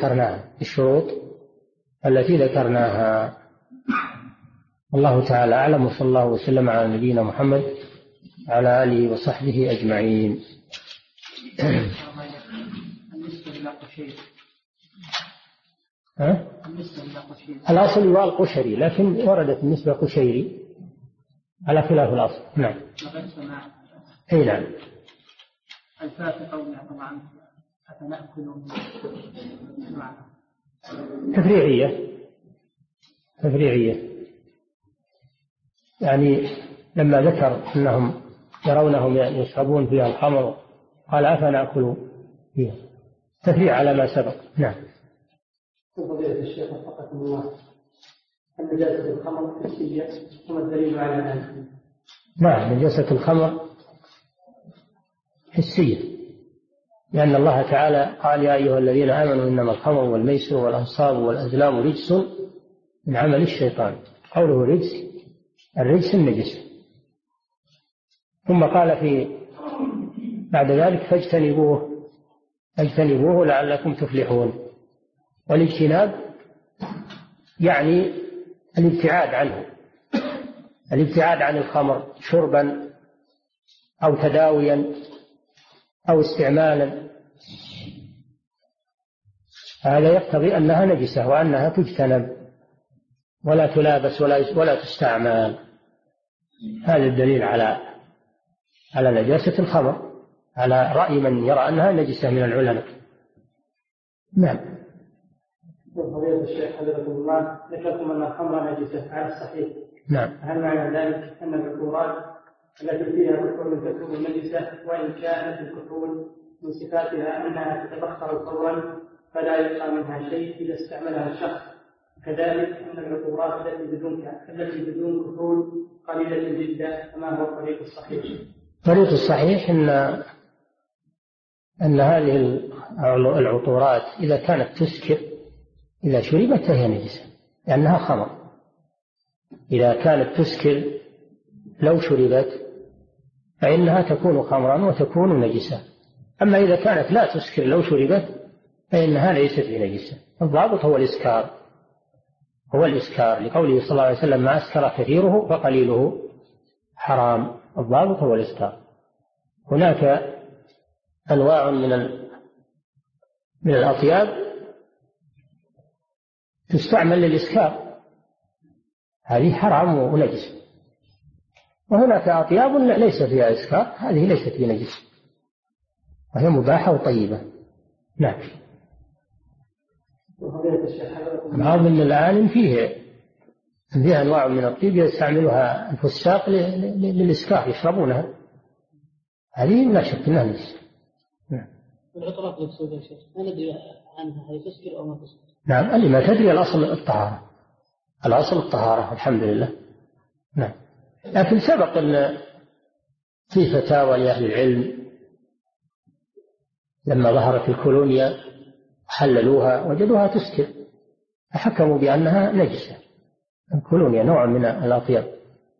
التي ذكرناها. الله تعالى أعلم، وصلى الله وسلم على نبينا محمد وعلى آله وصحبه أجمعين. الأصل يقال قشري، لكن وردت النسبة قشيري على خلاف الأصل. نعم. أي نعم. الفاتحة طبعا أتنأكل تفريعية، يعني لما ذكر أنهم يرونهم يشربون فيها الخمر قال أفنأكل فيها، تفريع على ما سبق. نعم. فضيلة الشيخ وفقكم الله، النجاسة الخمر حسية، وما الدليل على ذلك؟ نعم، نجاسة الخمر حسية، لأن الله تعالى قال يا أيها الذين آمنوا إنما الخمر والميسر والأنصاب والأزلام رجس من عمل الشيطان. قوله رجس، الرجس النجس. ثم قال بعد ذلك فاجتنبوه لعلكم تفلحون. والاجتناب يعني الابتعاد عن الخمر شربا أو تداويا أو استعمالا، هذا يقتضي أنها نجسة وأنها تجتنب ولا تلابس ولا تستعمل. هذا الدليل على نجاسة الخمر، على رأي من يرى أنها نجسة من العلماء. نعم. فضيلة الشيخ حفظكم الله، ذكرتم أن الخمر نجسة على الصحيح، نعم. هل معنى ذلك أن العطورات التي فيها كحول تكون نجسة، وإن كانت الكحول من صفاتها أنها تتبخر فورا فلا يبقى منها شيء إذا استعملها الشخص، كذلك أن العطورات التي بدون كحول قليلة جدا، فما هو الطريق الصحيح؟ الطريق الصحيح أن هذه العطورات إذا كانت تسكر إذا شربت فهي نجسة لأنها خمر. إذا كانت تسكر لو شربت فإنها تكون خمرا وتكون نجسة. أما إذا كانت لا تسكر لو شربت فإنها ليست بنجسة. الضابط هو الإسكار لقوله صلى الله عليه وسلم ما أسكر كثيره فقليله حرام. الضابط هو الإسكار. هناك أنواع من الأطياب تستعمل للإسكار، هذه حرام ونجس. وهناك أطياب ليس فيها إسكار، هذه ليست بنجس وهي مباحة وطيبة. نعم. بعض من الآن فيه أنواع من الطيب يستعملها الفساق للإسكار يشربونها، هذه لا شك أنها نجس. العطرات المقصودة يا شيخ ما ندري عنها هل تسكر أو ما تسكر؟ نعم، اللي ما تدري الأصل الطهارة الحمد لله. نعم. لكن سبق أن في فتاوى لأهل العلم لما ظهرت الكولونيا حللوها وجدوها تسكر فحكموا بأنها نجسة. الكولونيا نوع من الأطياب.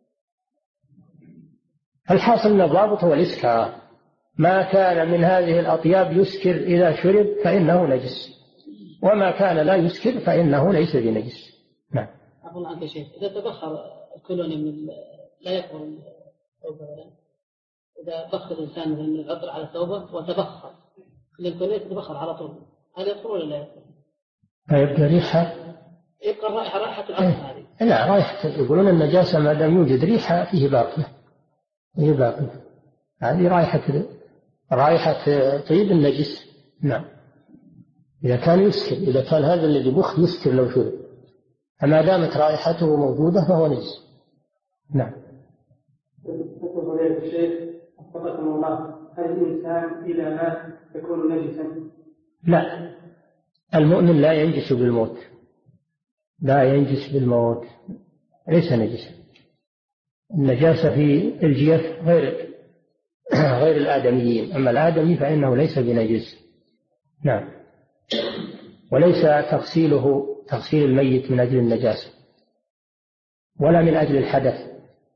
الحاصل أن الضابط هو الإسكار. ما كان من هذه الأطياب يسكر إذا شرب فإنه نجس، وما كان لا يسكر فإنه ليس بنجس. نعم. أقول عنك شيخ إذا تبخر الكولونيا من لا يكبر ثوبه، إذا بخر الإنسان من العطر على ثوبه وتبخر الكولونيا تتبخر على طول، هل يدخل ولا لا يدخل؟ يبقى ريحة، يبقى رائحة العطر هذه. لا، رائحة يقولون النجاسة ما دام يوجد ريحة فيه باقية، هي باقية. هذه رائحة طيب النجس. نعم. إذا كان يسكر، إذا كان هذا الذي بخ يسكر لو شرب، فما دامت رائحته موجودة فهو نجس. نعم. يقول يا الشيخ وفقكم الله، هل الإنسان إذا مات يكون نجسا؟ لا، المؤمن لا ينجس بالموت، لا ينجس بالموت، ليس نجسا. النجاسة في الجيف غير الآدميين، أما الآدمي فإنه ليس بنجس. نعم. وليس تغسيل الميت من أجل النجاسة ولا من أجل الحدث،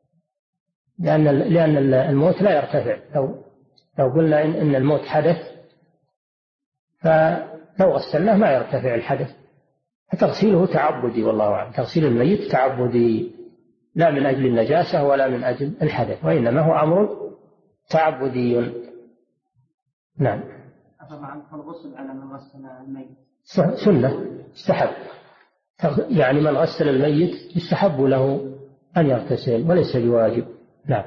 لأن الموت لا يرتفع. لو قلنا إن الموت حدث فلو غسلناه ما يرتفع الحدث، فتغسيله تعبدي والله أعلم. تغسيل الميت تعبدي لا من أجل النجاسة ولا من أجل الحدث، وإنما هو أمر تعبدي. نعم. طبعا الغسل على من غسل الميت سنة استحب، يعني من غسل الميت يستحب له أن يغتسل وليس بواجب. نعم.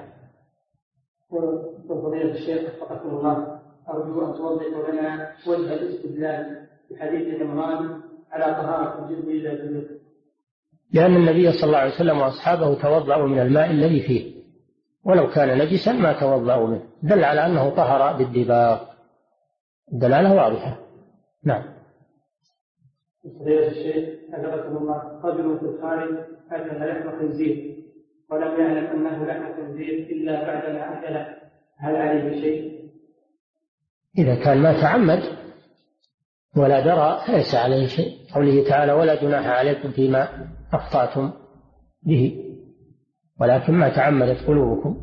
وفضيلة الشيخ وفقكم الله، أرجو أن توضحوا لنا وجه الاستدلال بحديث عمران على طهارة الجلد إذا جلد. لأن النبي صلى الله عليه وسلم وأصحابه توضأوا من الماء الذي فيه، ولو كان نجسا ما توضأوا منه، دل على أنه طهر بالدباغ، الدلالة واضحة. نعم. فضيلة الشيخ أجابكم الله، رجل في الخارج أكل لحم خنزير ولم يعلم أنه لحم خنزير إلا بعدما أكله، هل عليه شيء؟ إذا كان ما تعمد ولا درى فليس عليه شيء. قوله تعالى ولا جناح عليكم فيما أخطأتم به ولكن ما تعمدت قلوبكم.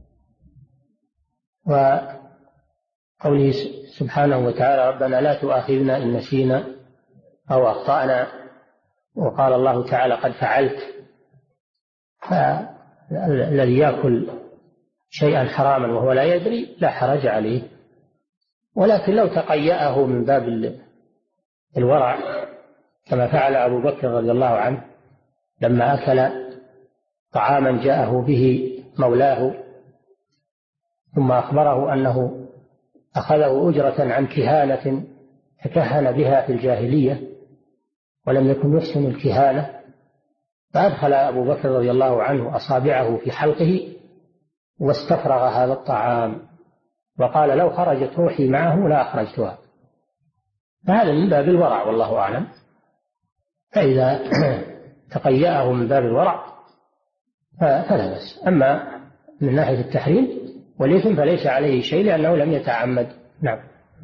وقوله سبحانه وتعالى ربنا لا تؤاخذنا إن نسينا أو أخطأنا. وقال الله تعالى قد فعلت. فالذي يأكل شيئا حراما وهو لا يدري لا حرج عليه، ولكن لو تقيأه من باب الورع كما فعل أبو بكر رضي الله عنه لما أكل طعاما جاءه به مولاه ثم أخبره أنه أخذه أجرة عن كهانة تكهن بها في الجاهلية ولم يكن يحسن الكهانة، فأدخل أبو بكر رضي الله عنه أصابعه في حلقه واستفرغ هذا الطعام وقال لو خرجت روحي معه لا أخرجتها. فهذا من باب الورع والله أعلم. فإذا تقيأه من باب الورع فلا بأس. أما من ناحية التحريم والإثم فليس عليه شيء لأنه لم يتعمد. نعم.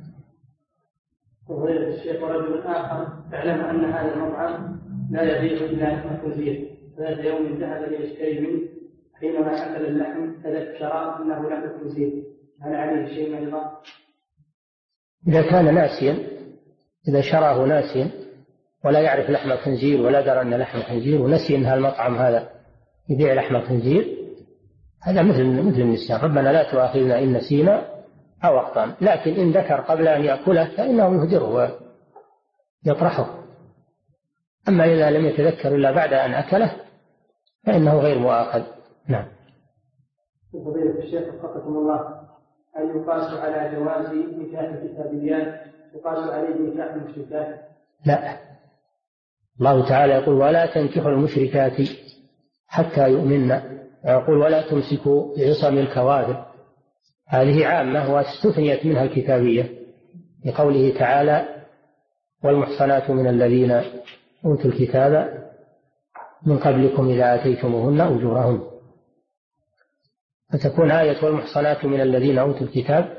وفضيلة الشيخ ورجل آخر اعلم أن هذا المطعم لا يبيع إلا لحم خنزير، ذات يوم ذهب ليشتري منه، حينما أكل اللحم تذكر أنه لحم خنزير، هل عليه شيء أيضا؟ إذا كان ناسيا، إذا شراه ناسيا ولا يعرف لحم الخنزير ولا درى أن لحم الخنزير ونسي أن هالمطعم هذا يبيع لحم الخنزير، هذا مثل النسيان، ربنا لا تؤاخذنا إن نسينا أو أخطأنا. لكن إن ذكر قبل أن يأكله فإنه يهدره ويطرحه. أما إذا لم يتذكر إلا بعد أن أكله فإنه غير مؤاخذ. نعم. فضيلة الشيخ وفقكم الله، هل يقاس على جواز نكاح الكتابيات يقاس عليه نكاح المشركات؟ لا، الله تعالى يقول ولا تنكحوا المشركات حتى يؤمنن، ويقول ولا تمسكوا بعصم الكوافر. هذه عامة واستثنيت منها الكتابية لقوله تعالى والمحصنات من الذين أوتوا الكتاب من قبلكم إذا آتيتموهن أجورهن. فتكون آية والمحصنات من الذين أوتوا الكتاب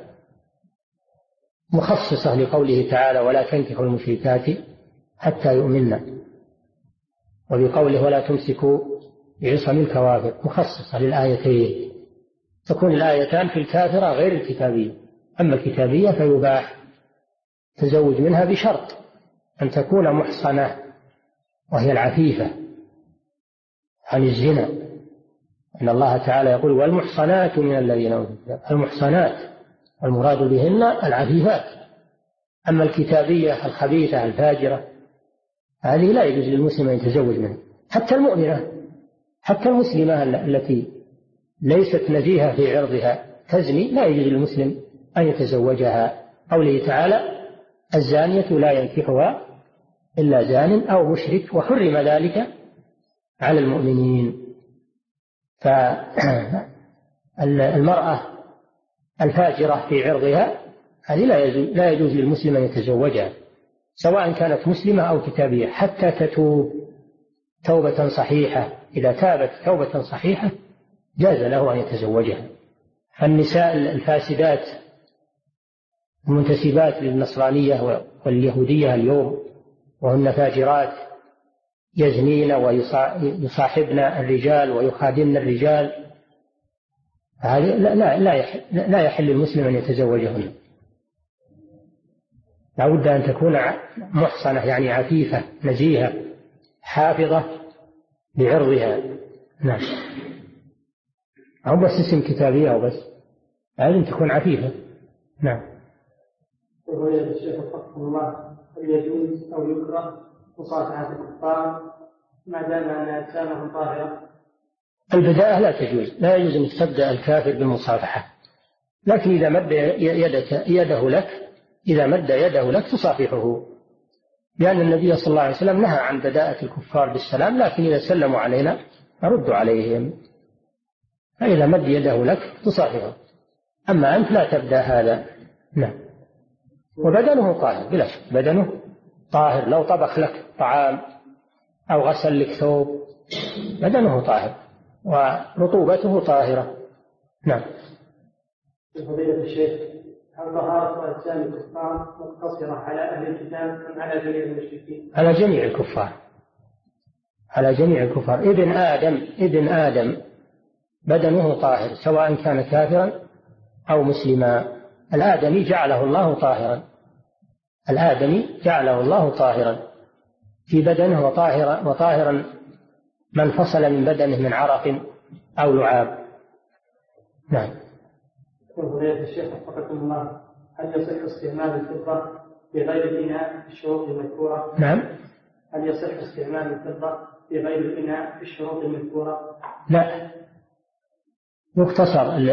مخصصة لقوله تعالى ولا تنكحوا المشركات حتى يؤمنن، وبقوله ولا تمسكوا بعصم الكوافر مخصصة للآيتين. تكون الآيتان في الكافرة غير الكتابية. أما الكتابية فيباح تزوج منها بشرط أن تكون محصنة وهي العفيفة عن الزنا، إن الله تعالى يقول والمحصنات من الذين أوتوا الكتاب. المحصنات المراد بهن العفيفات. أما الكتابية الخبيثة الفاجرة هذه لا يجوز للمسلم أن يتزوج منها. حتى المؤمنة، حتى المسلمة التي ليست نزيهة في عرضها تزني لا يجوز للمسلم أن يتزوجها. قوله تعالى الزانية لا ينكحها إلا زان أو مشرك وحرم ذلك على المؤمنين. فالمرأة الفاجرة في عرضها هذه لا يجوز للمسلم أن يتزوجها سواء كانت مسلمة أو كتابية حتى تتوب توبة صحيحة. إذا تابت توبة صحيحة جاز له أن يتزوجها. فالنساء الفاسدات المنتسبات للنصرانية واليهودية اليوم وهن فاجرات يزنين ويصاحبن الرجال ويخادمن الرجال، هذه لا يحل المسلم أن يتزوجهن. لا بد أن تكون محصنة يعني عفيفة نزيهة حافظة لعرضها. نعم. أو بس اسم كتابية أو بس لازم تكون عفيفة. نعم. وهو الشيخ وفقه الله، هل يجوز أو يكره مصافحة الكفار ما دام أن أجسامهم طاهرة؟ البداءة لا تجوز، لا يجوز أن تبدأ الكافر بالمصافحة، لكن إذا مد يده لك تصافحه، لأن النبي صلى الله عليه وسلم نهى عن بداءة الكفار بالسلام، لكن إذا سلموا علينا نرد عليهم. فإذا مد يده لك تصافحه، أما أنت لا تبدأ هذا. نعم. وبدنه طاهر بلا شك، بدنه طاهر، لو طبخ لك طعام أو غسل لك ثوب بدنه طاهر ورطوبته طاهرة. نعم. فضيلة الشيخ، هل طهارة أجسام الكفار مقتصرة على أهل الكتاب أم على جميع المشركين؟ على جميع الكفار، على جميع الكفار. ابن آدم بدنه طاهر سواء كان كافرا أو مسلما. الآدمي جعله الله طاهرا، الآدمي جعله الله طاهرا في بدنه وطاهرا من فصل من بدنه من عرق أو لعاب. نعم. فضيلة الشيخ وفقكم الله، هل يصح استعمال الفضة بغير الإناء في الشروط المذكورة؟ نعم. هل يصح استعمال الفضة بغير الإناء في الشروط المذكورة؟ لا، يقتصر.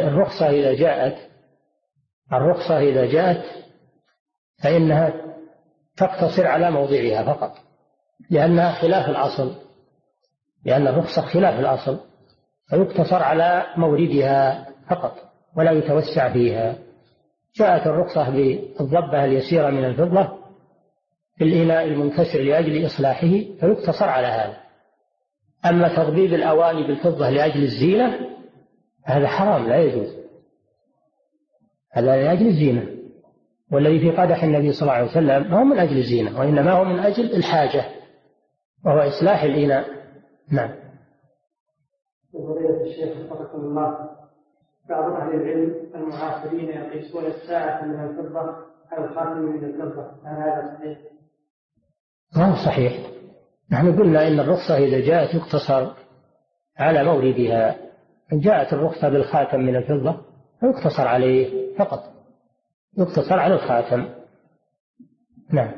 الرخصة إذا جاءت فإنها تقتصر على موضعها فقط، لأنها خلاف الأصل. لأن الرخصة خلاف الأصل، فيقتصر على موردها فقط ولا يتوسع فيها. جاءت الرخصة بالضبة اليسيرة من الفضة في الإناء المنكسر لأجل إصلاحه فيقتصر على هذا. أما تضبيب الأواني بالفضة لأجل الزينة هذا حرام لا يجوز، هذا لأجل الزينة، والذي في قدح النبي صلى الله عليه وسلم ما هو من أجل الزينة وإنما هو من أجل الحاجة وهو إصلاح الإناء. نعم. فضيلة الشيخ وفقكم الله، بعض أهل العلم المعاصرين يقيسون الساعة من الفضة أو الخاتم من الفضة، هل هذا صحيح؟ ما هو صحيح. نحن قلنا إن الرخصة إذا جاءت يقتصر على موردها، إن جاءت الرخصة بالخاتم من الفضة فيقتصر عليه فقط، يقتصر على الخاتم. نعم.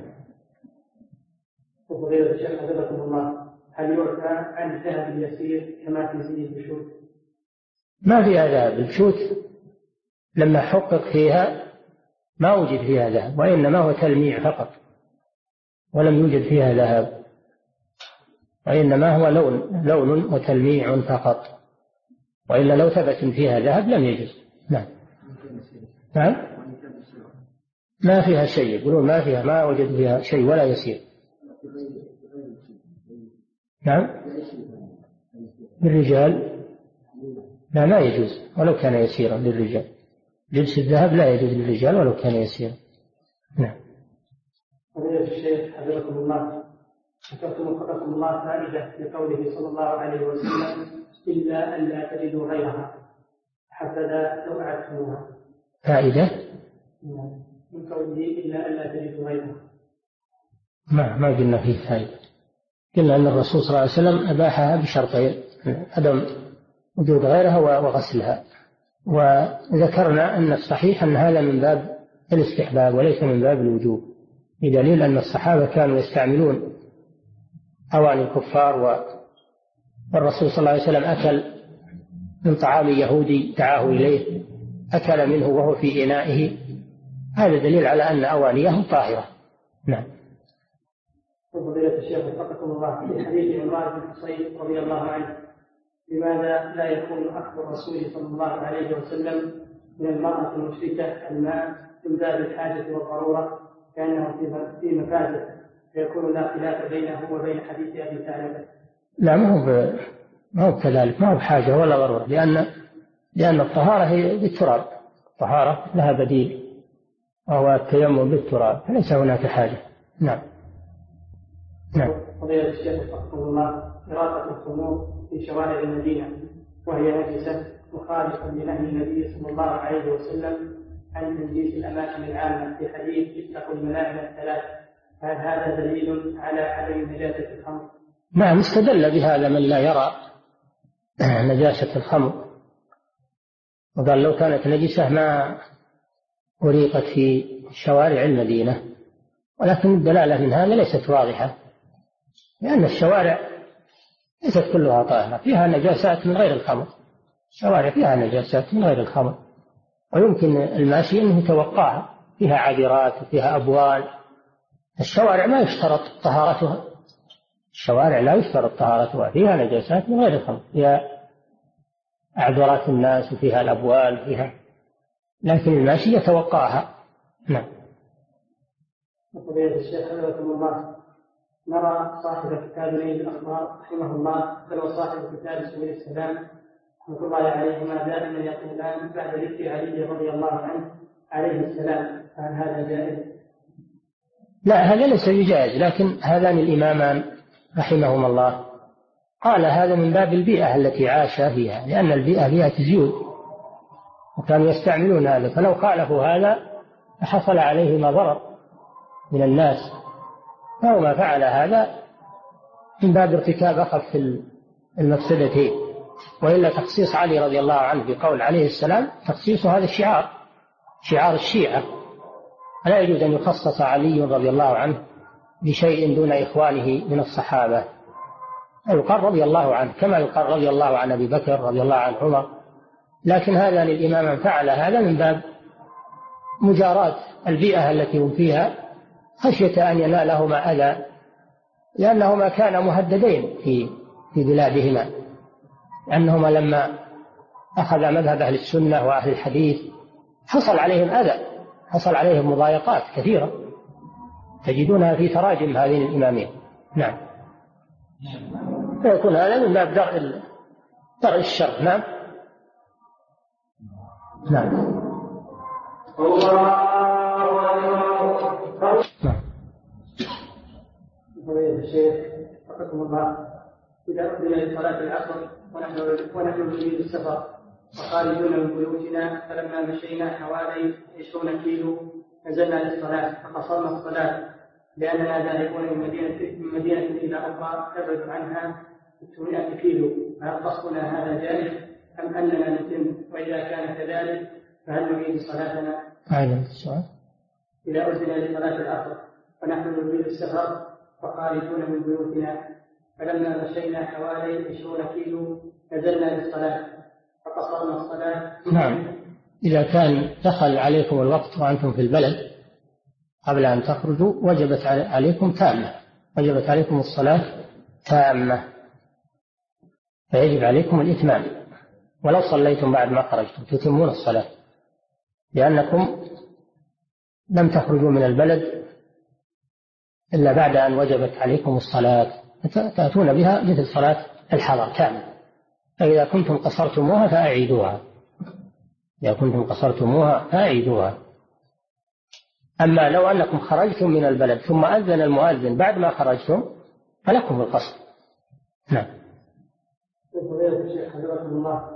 فضيلة الشيخ حفظكم الله، هل يعفى عن الذهب اليسير كما في زي البشوت؟ ما فيها ذهب. البشوت لما حقق فيها ما وجد فيها ذهب، وإنما هو تلميع فقط ولم يوجد فيها ذهب، وإنما هو لون وتلميع فقط، وإلا لو ثبت فيها ذهب لم يجوز. نعم. نعم. ما فيها شيء، يقولون ما فيها، ما وجد فيها شيء ولا يسير. نعم. للرجال لا، ما يجوز ولو كان يسيرا للرجال. لبس الذهب لا يجوز للرجال ولو كان يسيرا. نعم. فضيلة الشيخ حفظكم الله، ذكرتم وفقكم الله فائدة في قوله صلى الله عليه وسلم إلا أن لا تجدوا غيرها، حسدا لو أعدتموها. فائدة من قوله إلا أن لا تجدوا غيرها. ما قلنا فيه فائدة، قلنا أن الرسول صلى الله عليه وسلم أباحها بشرطين: عدم وجود غيرها وغسلها. وذكرنا أن الصحيح أن هذا من باب الاستحباب وليس من باب الوجوب، بدليل أن الصحابة كانوا يستعملون أواني الكفار، والرسول صلى الله عليه وسلم أكل من طعام يهودي دعاه إليه، أكل منه وهو في إنائه، هذا دليل على أن أوانيهم طاهرة. نعم. فضيلة الشيخ وفقكم الله، في حديث عمران بن حصين رضي الله عنه: لماذا لا يكون أخذ الرسول صلى الله عليه وسلم من المرأة المشركة الماء من باب الحاجة والضرورة كأنه في مفازة، فيكون لا خلاف بينه وبين حديث أبي ثعلبة؟ لا، ما هو كذلك، ما هو حاجة ولا ضرورة، لأن الطهارة هي بالتراب، الطهارة لها بديل وهو التيمم بالتراب، فليس هناك حاجة. نعم. نعم. فضيلة الشيخ وفقكم الله، إراقة الخمور في شوارع المدينة وهي نجسة مخالفة لنهي النبي صلى الله عليه وسلم عن تنجيس الأماكن العامة في حديث اتقوا الملاعن الثلاث، هل هذا دليل على عدم نجاسة الخمر؟ نعم، استدل بهذا من لا يرى نجاسة الخمر، وقال لو كانت نجسة ما أريقت في شوارع المدينة، ولكن الدلالة من هذا ليست واضحة، لأن الشوارع ليست كلها طاهرة، فيها نجاسات من غير الخمر، الشوارع فيها نجاسات من غير الخمر، ويمكن الماشي أنه يتوقعها، فيها عذرات وفيها أبوال. الشوارع ما يشترط طهارتها، الشوارع لا يشترط طهارتها، فيها نجاسات من غير الخمر، فيها أعذرات الناس وفيها الأبوال فيها، لكن الماشي يتوقعها. نعم. فضيلة الشيخ حفظكم الله، نرى صاحب كتاب نيل الأخبار رحمه الله بل صاحب كتاب سبل السلام رحمة الله عليهما دائما يقولان بعد ذكر علي رضي الله عنه عليه السلام، فهل هذا جائز؟ لا، هذا ليس بجائز، لكن هذان الإمامان رحمهما الله قال هذا من باب البيئة التي عاش فيها، لأن البيئة بيئة زيوت وكانوا يستعملون هذا، فلو خالفوا هذا فحصل عليهما ضرر من الناس، فهو ما فعل هذا من باب ارتكاب أخف المفسدتين. وإلا تخصيص علي رضي الله عنه بقول عليه السلام تخصيص هذا شعار الشيعة، لا يجوز أن يخصص علي رضي الله عنه بشيء دون إخوانه من الصحابة، يقال رضي الله عنه كما يقال رضي الله عن أبي بكر رضي الله عن عمر، لكن هذا للإمام فعل هذا من باب مجاراة البيئة التي هم فيها، خشية أن ينالهما أذى، لأنهما كانا مهددين في بلادهما، لأنهما لما أخذ مذهب أهل السنة وأهل الحديث حصل عليهم أذى، حصل عليهم مضايقات كثيرة تجدونها في تراجم هذين الإمامين. نعم. فيكون هذا من باب درء الشر. نعم. نعم. نعم. الشيخ حفظكم الله، إذا أقبل لصلاة العصر ونحن نريد السفر وخارجون من بيوتنا، فلما مشينا حوالي 20 كيلو نزلنا للصلاة فقصرنا الصلاة لأننا ذاهبون من مدينة إلى أخرى تبعد عنها 600 كيلو، فهل قصدنا هذا جائز أم أننا نتم؟ وإذا كان كذلك فهل نريد صلاتنا؟ إذا أذن لصلاة العصر ونحن نريد السفر وخارجون من بيوتنا، فلما مشينا حوالي 20 كيلو نزلنا للصلاة فقصرنا الصلاة. نعم. إذا كان دخل عليكم الوقت وأنتم في البلد قبل أن تخرجوا وجبت عليكم تامة، وجبت عليكم الصلاة تامة، فيجب عليكم الإتمام، ولو صليتم بعد ما خرجتم تتمون الصلاة، لأنكم لم تخرجوا من البلد إلا بعد أن وجبت عليكم الصلاة، تأتون بها مثل صلاة الحضر تامة. فإذا كنتم قصرتموها فأعيدوها، إذا كنتم قصرتموها فأعيدوها. أما لو أنكم خرجتم من البلد ثم أذن المؤذن بعد ما خرجتم فلكم القصر. نعم. الشيخ حفظكم الله،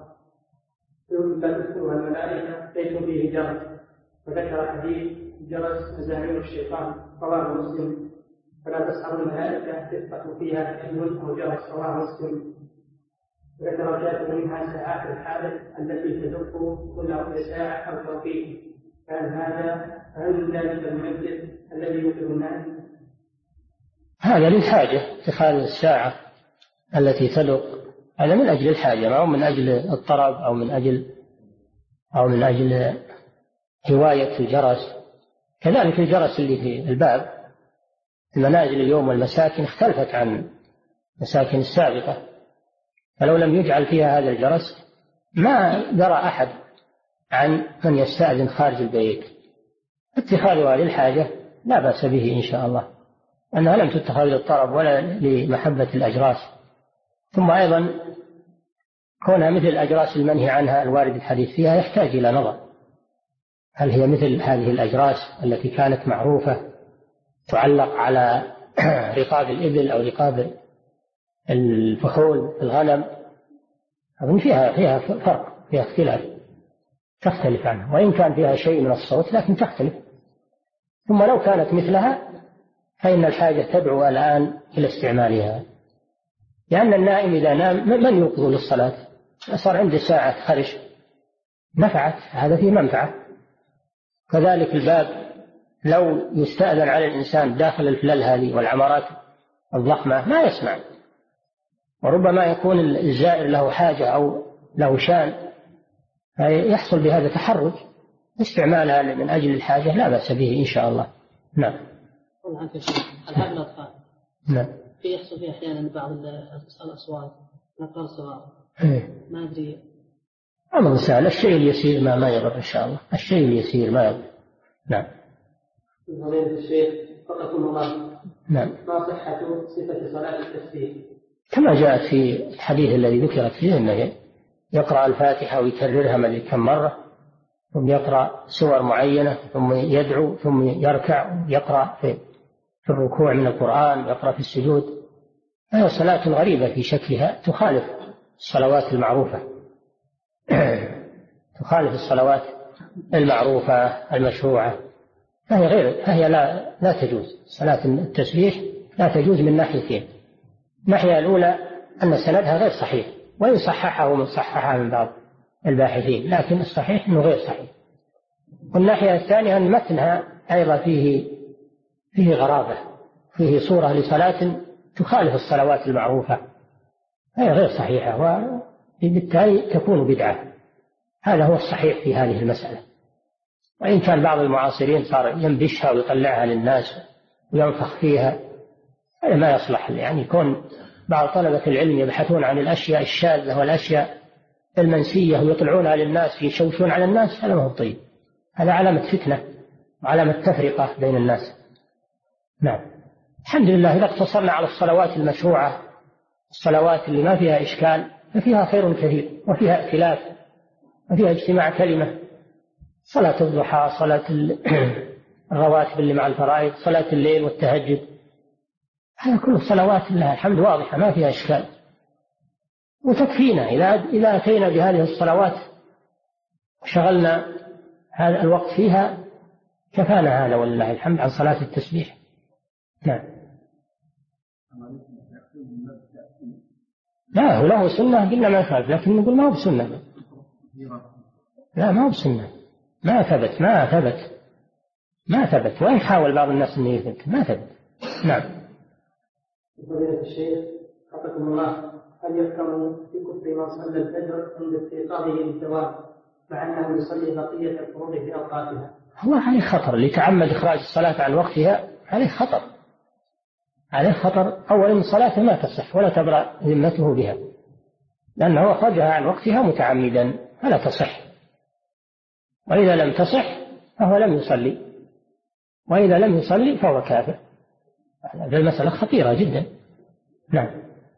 والملائكة ليسوا فيه جرس، وذكر حديث جرس مزامير الشيطان رواه مسلم، فلا تسحب الملائكة تثبت فيها كلمة أو جرس رواه مسلم. وذكر كاتب منها ساعات الحادث التي تدق كل ربع ساعة أو توقيت، فهل ذلك المؤذن الذي يوقظ الناس؟ هذا للحاجة، اتخاذ الساعة التي تدق هذا من أجل الحاجة، أو من أجل الطرب، أو من أجل هواية الجرس. كذلك الجرس اللي في الباب المنازل اليوم والمساكن اختلفت عن المساكن السابقة، فلو لم يجعل فيها هذا الجرس ما درى أحد عن من يستأذن خارج البيت. اتخاذها للحاجة لا بأس به إن شاء الله، أنها لم تتخذ للطرب ولا لمحبة الأجراس. ثم أيضا كونها مثل الأجراس المنهي عنها الوارد الحديث فيها يحتاج إلى نظر، هل هي مثل هذه الأجراس التي كانت معروفة تعلق على رقاب الإبل أو رقاب الفحول الغنم، أظن فيها فرق، فيها اختلاف، تختلف عنها، وإن كان فيها شيء من الصوت لكن تختلف. ثم لو كانت مثلها فإن الحاجة تدعو الآن إلى استعمالها، لأن النائم إذا نام من يوقظ للصلاة؟ صار عنده ساعة خرج نفعت، هذا فيه منفعة. كذلك الباب لو يستأذن على الإنسان داخل الفلل هذه والعمارات الضخمة ما يسمع، وربما يكون الزائر له حاجة أو له شان يحصل بهذا تحرج، استعمالها من أجل الحاجة لا بأس به إن شاء الله. نعم. ألعاب الأطفال نعم. في يحصل فيها أحيانا بعض الأصوات نقر صغار، ما أدري. أمر سهل، الشيء اليسير ما يضر إن شاء الله، الشيء اليسير ما يضر. نعم. فضيلة الشيخ وفقكم الله، نعم. ما صحة صفة صلاة التسبيح؟ كما جاءت في الحديث الذي ذكرت فيه أنه يقرأ الفاتحة ويكررها كم مرة، ثم يقرأ سور معينة، ثم يدعو، ثم يركع، يقرأ في الركوع من القرآن، يقرأ في السجود. هذه صلاة غريبة في شكلها، تخالف الصلوات المعروفة تخالف الصلوات المعروفة المشروعة، فهي لا تجوز. صلاة التسبيح لا تجوز من ناحيتين. الناحية الأولى أن سندها غير صحيح، وإن صححها من بعض الباحثين، لكن الصحيح أنه غير صحيح. والناحية الثانية أن متنها أيضا فيه غرابة، فيه صورة لصلاة تخالف الصلوات المعروفة، هي غير صحيحة، وبالتالي تكون بدعة. هذا هو الصحيح في هذه المسألة. وإن كان بعض المعاصرين صار ينبشها ويطلعها للناس وينفخ فيها، هذا ما يصلح، يعني يكون بعض طلبة العلم يبحثون عن الأشياء الشاذة والأشياء المنسية ويطلعونها للناس يشوشون على الناس، هذا ما هو طيب، هذا علامة فتنة وعلامة تفرقة بين الناس. نعم. الحمد لله إذا اقتصرنا على الصلوات المشروعة، الصلوات اللي ما فيها إشكال، ففيها خير كثير وفيها ائتلاف وفيها اجتماع كلمة. صلاة الضحى، صلاة الرواتب اللي مع الفرائض، صلاة الليل والتهجد، هذا كله صلوات لله الحمد واضحة ما فيها إشكال، وتكفينا إذا أتينا بهذه الصلوات وشغلنا هذا الوقت فيها كفانا هذا ولله الحمد عن صلاة التسبيح. نعم. لا هو له سنة قلنا ما يخالف، لكن نقول ما هو بسنة. لا ما هو بسنة، ما ثبت وإن حاول بعض الناس أن يثبت ما ثبت. نعم. فضيلة الشيخ حفظكم الله، هل يحكم في كفر من صلى الفجر عند استيقاظه للزواج مع أنه يصلي بقية الفروض في أوقاتها؟ هو عليه خطر، اللي تعمد إخراج الصلاة عن وقتها عليه خطر. أولا من صلاته ما تصح ولا تبرأ ذمته بها، لأنه أخرجها عن وقتها متعمدا فلا تصح، وإذا لم تصح فهو لم يصلي، وإذا لم يصلي فهو كافر. هذه المسألة خطيرة جدا. نعم.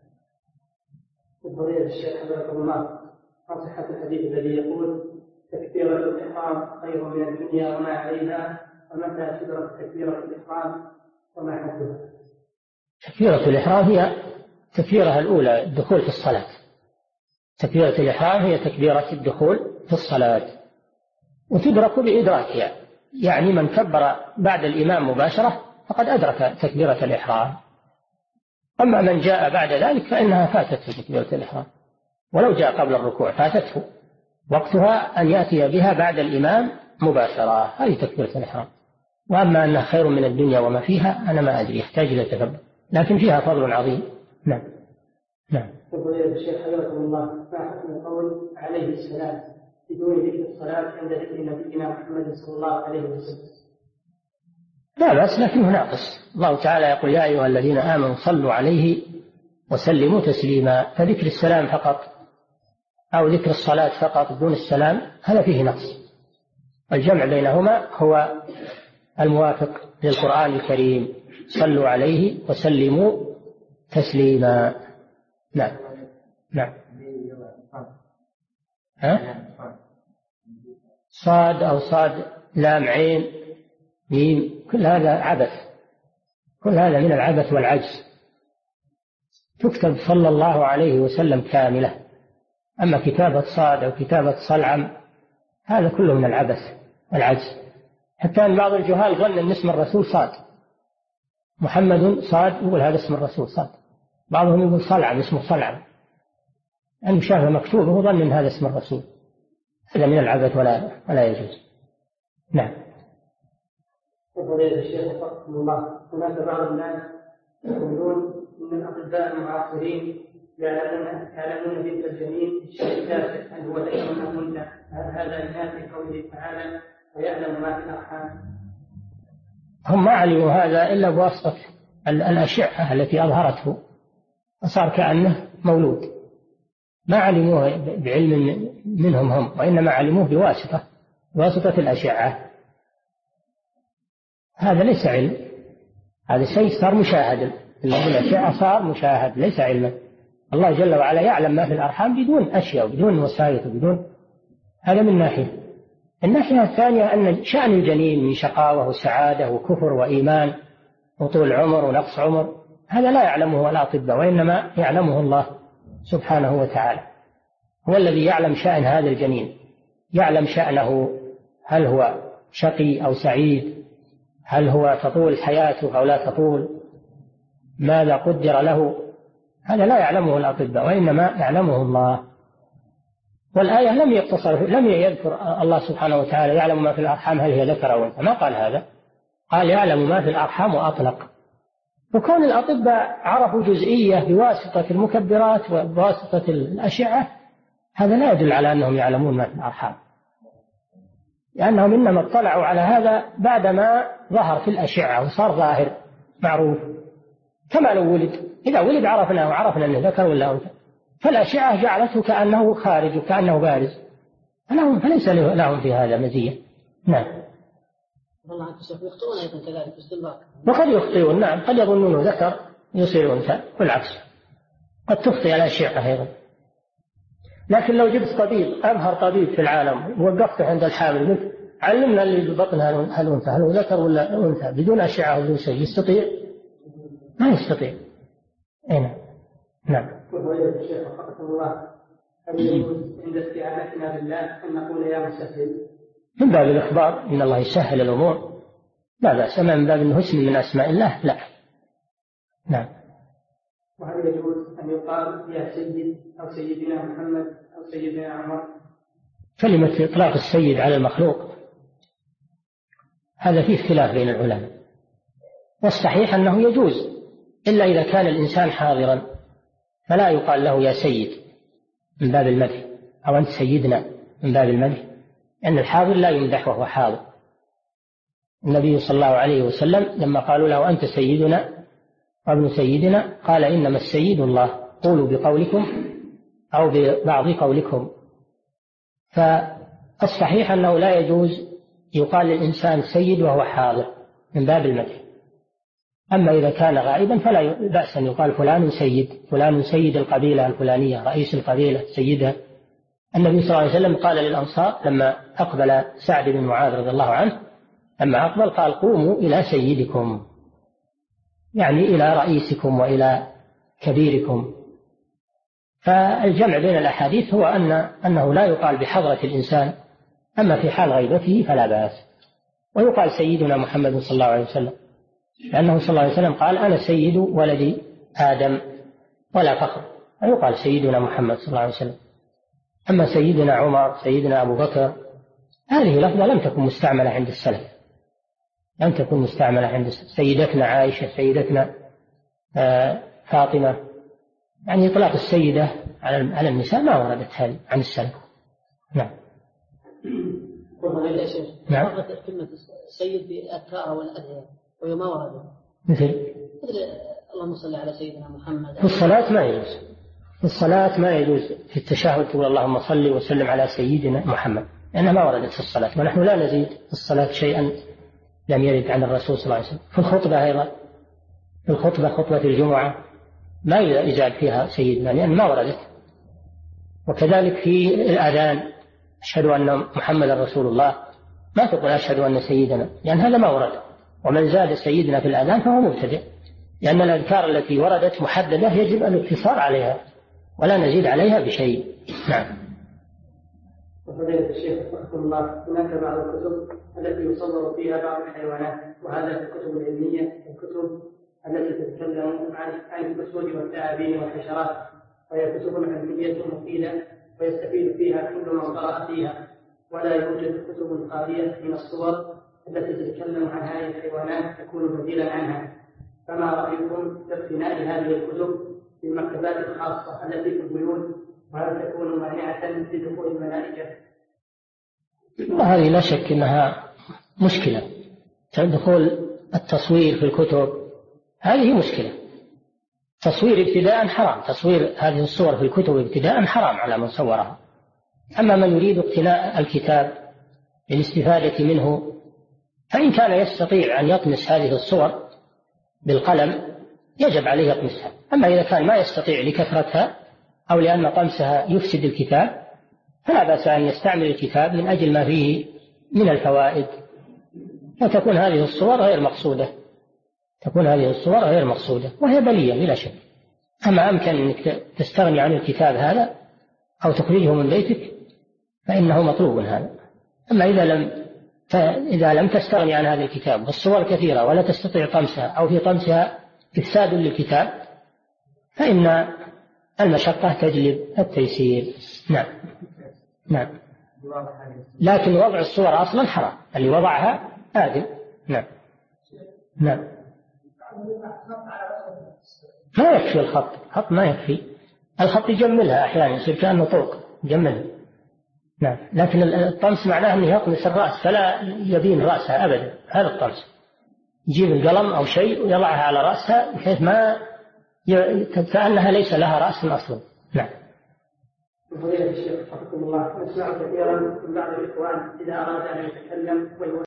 فضيلة الشيخ حفظكم الله، عن صحة الحديث الذي يقول تكبيرة الإحرام خير من الدنيا وما عليها، ومتى تدرك تكبيرة الإحرام وما حدها؟ تكبيرة الإحرام هي تكبيرها الأولى الدخول في الصلاة. تكبيرة الإحرام هي تكبيرة الدخول في الصلاة، وتدرك بإدراكها، يعني من كبر بعد الإمام مباشرة فقد أدرك تكبيرة الإحرام. أما من جاء بعد ذلك فإنها فاتته تكبيرة الإحرام، ولو جاء قبل الركوع فاتته، وقتها أن يأتي بها بعد الإمام مباشرة، هذه تكبيرة الإحرام. وأما أنها خير من الدنيا وما فيها أنا ما أدري، يحتاج إلى تدبر، لكن فيها فضل عظيم. نعم. نعم. فضيلة الشيخ حفظكم الله، ما حكم القول عليه السلام بدون ذكر الصلاة عند ذكر نبينا محمد صلى الله عليه وسلم؟ لا بأس، لكنه ناقص. الله تعالى يقول يا أيها الذين آمنوا صلوا عليه وسلموا تسليما، فذكر السلام فقط أو ذكر الصلاة فقط دون السلام هذا فيه نقص. الجمع بينهما هو الموافق للقرآن الكريم، صلوا عليه وسلموا تسليما. نعم. نعم. صاد أو صاد لام عين ميم، كل هذا عبث، كل هذا من العبث والعجز. تكتب صلى الله عليه وسلم كاملة، أما كتابة صاد أو كتابة صلعم هذا كله من العبث والعجز. حتى أن بعض الجهال ظن أن اسم الرسول صاد، محمد صاد، يقول هذا اسم الرسول صاد. بعضهم يقول صلعم، اسمه صلعم، أن شافه مكتوب وهو ظن أن هذا اسم الرسول. هذا من العبث ولا يجوز. نعم. فضيلة الشيخ وفقكم الله، هناك بعض الناس يقولون ان الاطباء المعاصرين يعلمون بنت الجنين الشيء التاسع هل هو ذكر ام انثى، هذا ينافي قوله تعالى ويعلم ما في الارحام؟ هم ما علموا هذا الا بواسطه الاشعه التي اظهرته فصار كانه مولود، ما علموه بعلم منهم هم، وانما علموه بواسطه الاشعه. هذا ليس علم، هذا شيء صار مشاهد، الأشعة صار مشاهد ليس علما. الله جل وعلا يعلم ما في الأرحام بدون أشياء وبدون وسائط وبدون. هذا من ناحية. الناحية الثانية أن شأن الجنين من شقاوة وسعادة وكفر وإيمان وطول عمر ونقص عمر هذا لا يعلمه الأطباء، وإنما يعلمه الله سبحانه وتعالى، هو الذي يعلم شأن هذا الجنين، يعلم شأنه، هل هو شقي أو سعيد، هل هو تطول حياته أو لا تطول، ماذا قدر له، هذا لا يعلمه الأطباء وإنما يعلمه الله. والآية لم يذكر الله سبحانه وتعالى يعلم ما في الأرحام هل هي ذكر أو أنثى، ما قال هذا، قال يعلم ما في الأرحام وأطلق. وكون الأطباء عرفوا جزئية بواسطة المكبرات وبواسطة الأشعة هذا لا يدل على أنهم يعلمون ما في الأرحام، لأنهم إنما اطلعوا على هذا بعدما ظهر في الأشعة وصار ظاهر معروف. كما لو ولد، إذا ولد عرفناه وعرفنا أنه ذكر ولا أنثى، فالأشعة جعلته كأنه خارج وكأنه بارز، فليس لهم في هذا مزية. نعم. والله يخطئون أيضا كذلك باستمرار. وقد يخطئون، نعم، قد يظنون ذكر يصير أنثى والعكس، قد تخطئ الأشعة أيضا. لكن لو جبت طبيب أمهر طبيب في العالم ووقفته عند الحامل قلت علمنا اللي ببطنها هل أنثى، هل هو ذكر ولا أنثى، بدون أشعة وبدون شيء، يستطيع؟ ما يستطيع. أين؟ نعم. الشيخ رحمه الله، هل يجوز عند استعانتنا بالله أن نقول يا مسهل؟ من باب الإخبار إن الله يسهل الأمور لا بأس، أما من باب أنه اسم من أسماء الله لا. نعم. وهل يجوز أن يقال يا سيد أو سيدنا محمد أو سيدنا عمر؟ كلمة إطلاق السيد على المخلوق هذا فيه اختلاف بين العلماء، والصحيح أنه يجوز إلا إذا كان الإنسان حاضرا، فلا يقال له يا سيد من باب المدح، أو أنت سيدنا من باب المدح، لأن الحاضر لا يمدح وهو حاضر. النبي صلى الله عليه وسلم لما قالوا له أنت سيدنا وابن سيدنا قال إنما السيد الله، قولوا بقولكم أو ببعض قولكم. فالصحيح أنه لا يجوز يقال للإنسان سيد وهو حاضر من باب المدح. أما إذا كان غائبا فلا بأس أن يقال فلان سيد، فلان سيد القبيلة الفلانية، رئيس القبيلة سيدها. النبي صلى الله عليه وسلم قال للأنصار لما أقبل سعد بن معاذ رضي الله عنه، لما أقبل قال قوموا إلى سيدكم، يعني إلى رئيسكم وإلى كبيركم. فالجمع بين الأحاديث هو أنه لا يقال بحضرة الإنسان، أما في حال غيبته فلا بأس. ويقال سيدنا محمد صلى الله عليه وسلم، لأنه صلى الله عليه وسلم قال أنا سيد ولد آدم ولا فخر، ويقال سيدنا محمد صلى الله عليه وسلم. أما سيدنا عمر، سيدنا أبو بكر، هذه لفظة لم تكن مستعملة عند السلف، لم تكن مستعملة عند السلف. سيدتنا عائشة، سيدتنا فاطمة، يعني إطلاق السيدة على النساء ما وردت هذه عن السلف. نعم. نعم. كلمة السيد بالأذكار والأدعية وهي ما وردت، مثل اللهم صل على سيدنا محمد. في الصلاة ما يجوز، في الصلاة ما يجوز في التشهد تقول اللهم صل وسلم على سيدنا محمد، لأنها ما وردت في الصلاة، ونحن لا نزيد في الصلاة شيئا لم يرد عن الرسول صلى الله عليه وسلم. في الخطبة أيضا، في الخطبة خطبة الجمعة ما يزاد فيها سيدنا لأن ما وردت. وكذلك في الأذان أشهد أن محمد رسول الله ما تقول أشهد أن سيدنا، لأن هذا ما ورد. ومن زاد سيدنا في الأذان فهو مبتدع، لأن الأذكار التي وردت محددة يجب الاقتصار عليها ولا نزيد عليها بشيء. نعم. وفضيلة الشيخ رحمه الله، هناك بعض الكتب التي يصور فيها بعض الحيوانات، وهذا الكتب العلمية، الكتب التي تتكلم عن الأسود والثعابين والحشرات، وهي كتب علمية مفيدة ويستفيد فيها كل من قرأ فيها، ولا يوجد كتب خالية من الصور التي تتكلم عن هذه الحيوانات تكون بديلا عنها. فما رأيكم في اقتناء هذه الكتب في المكتبات الخاصة التي في البيوت، وهل تكون مانعة لدخول الملائكة؟ هذه لا شك أنها مشكلة، دخول التصوير في الكتب هذه مشكلة. تصوير ابتداء حرام، تصوير هذه الصور في الكتب ابتداء حرام على من صورها. أما من يريد اقتناء الكتاب للاستفادة منه فإن كان يستطيع أن يطمس هذه الصور بالقلم يجب عليه يطمسها. أما إذا كان ما يستطيع لكثرتها أو لأن طمسها يفسد الكتاب فلا بأس أن يستعمل الكتاب من أجل ما فيه من الفوائد، وتكون هذه الصور غير مقصودة، تكون هذه الصور غير مقصودة وهي بلية بلا شك. أما أمكن أنك تستغني عن الكتاب هذا أو تخرجه من بيتك فإنه مطلوب هذا. أما إذا لم تستغني عن هذا الكتاب والصور كثيرة ولا تستطيع طمسها أو في طمسها إفساد للكتاب فإن المشقة تجلب التيسير. نعم. نعم. لكن وضع الصور أصلا حرام، اللي وضعها آدم. نعم. نعم. ما يكفي الخط ما يكفي، الخط يجملها أحيانا يصير كأنه طوق يجملها. نعم. لكن الطمس معناه أنه يطمس الرأس فلا يبين رأسها أبدا، هذا الطمس يجيب القلم أو شيء ويضعها على رأسها بحيث ما كأنها ليس لها رأس أصلا. نعم. فضيلة الشيخ حفظكم الله، نسمع كثيرا من بعض الإخوان إذا أراد أن يتكلم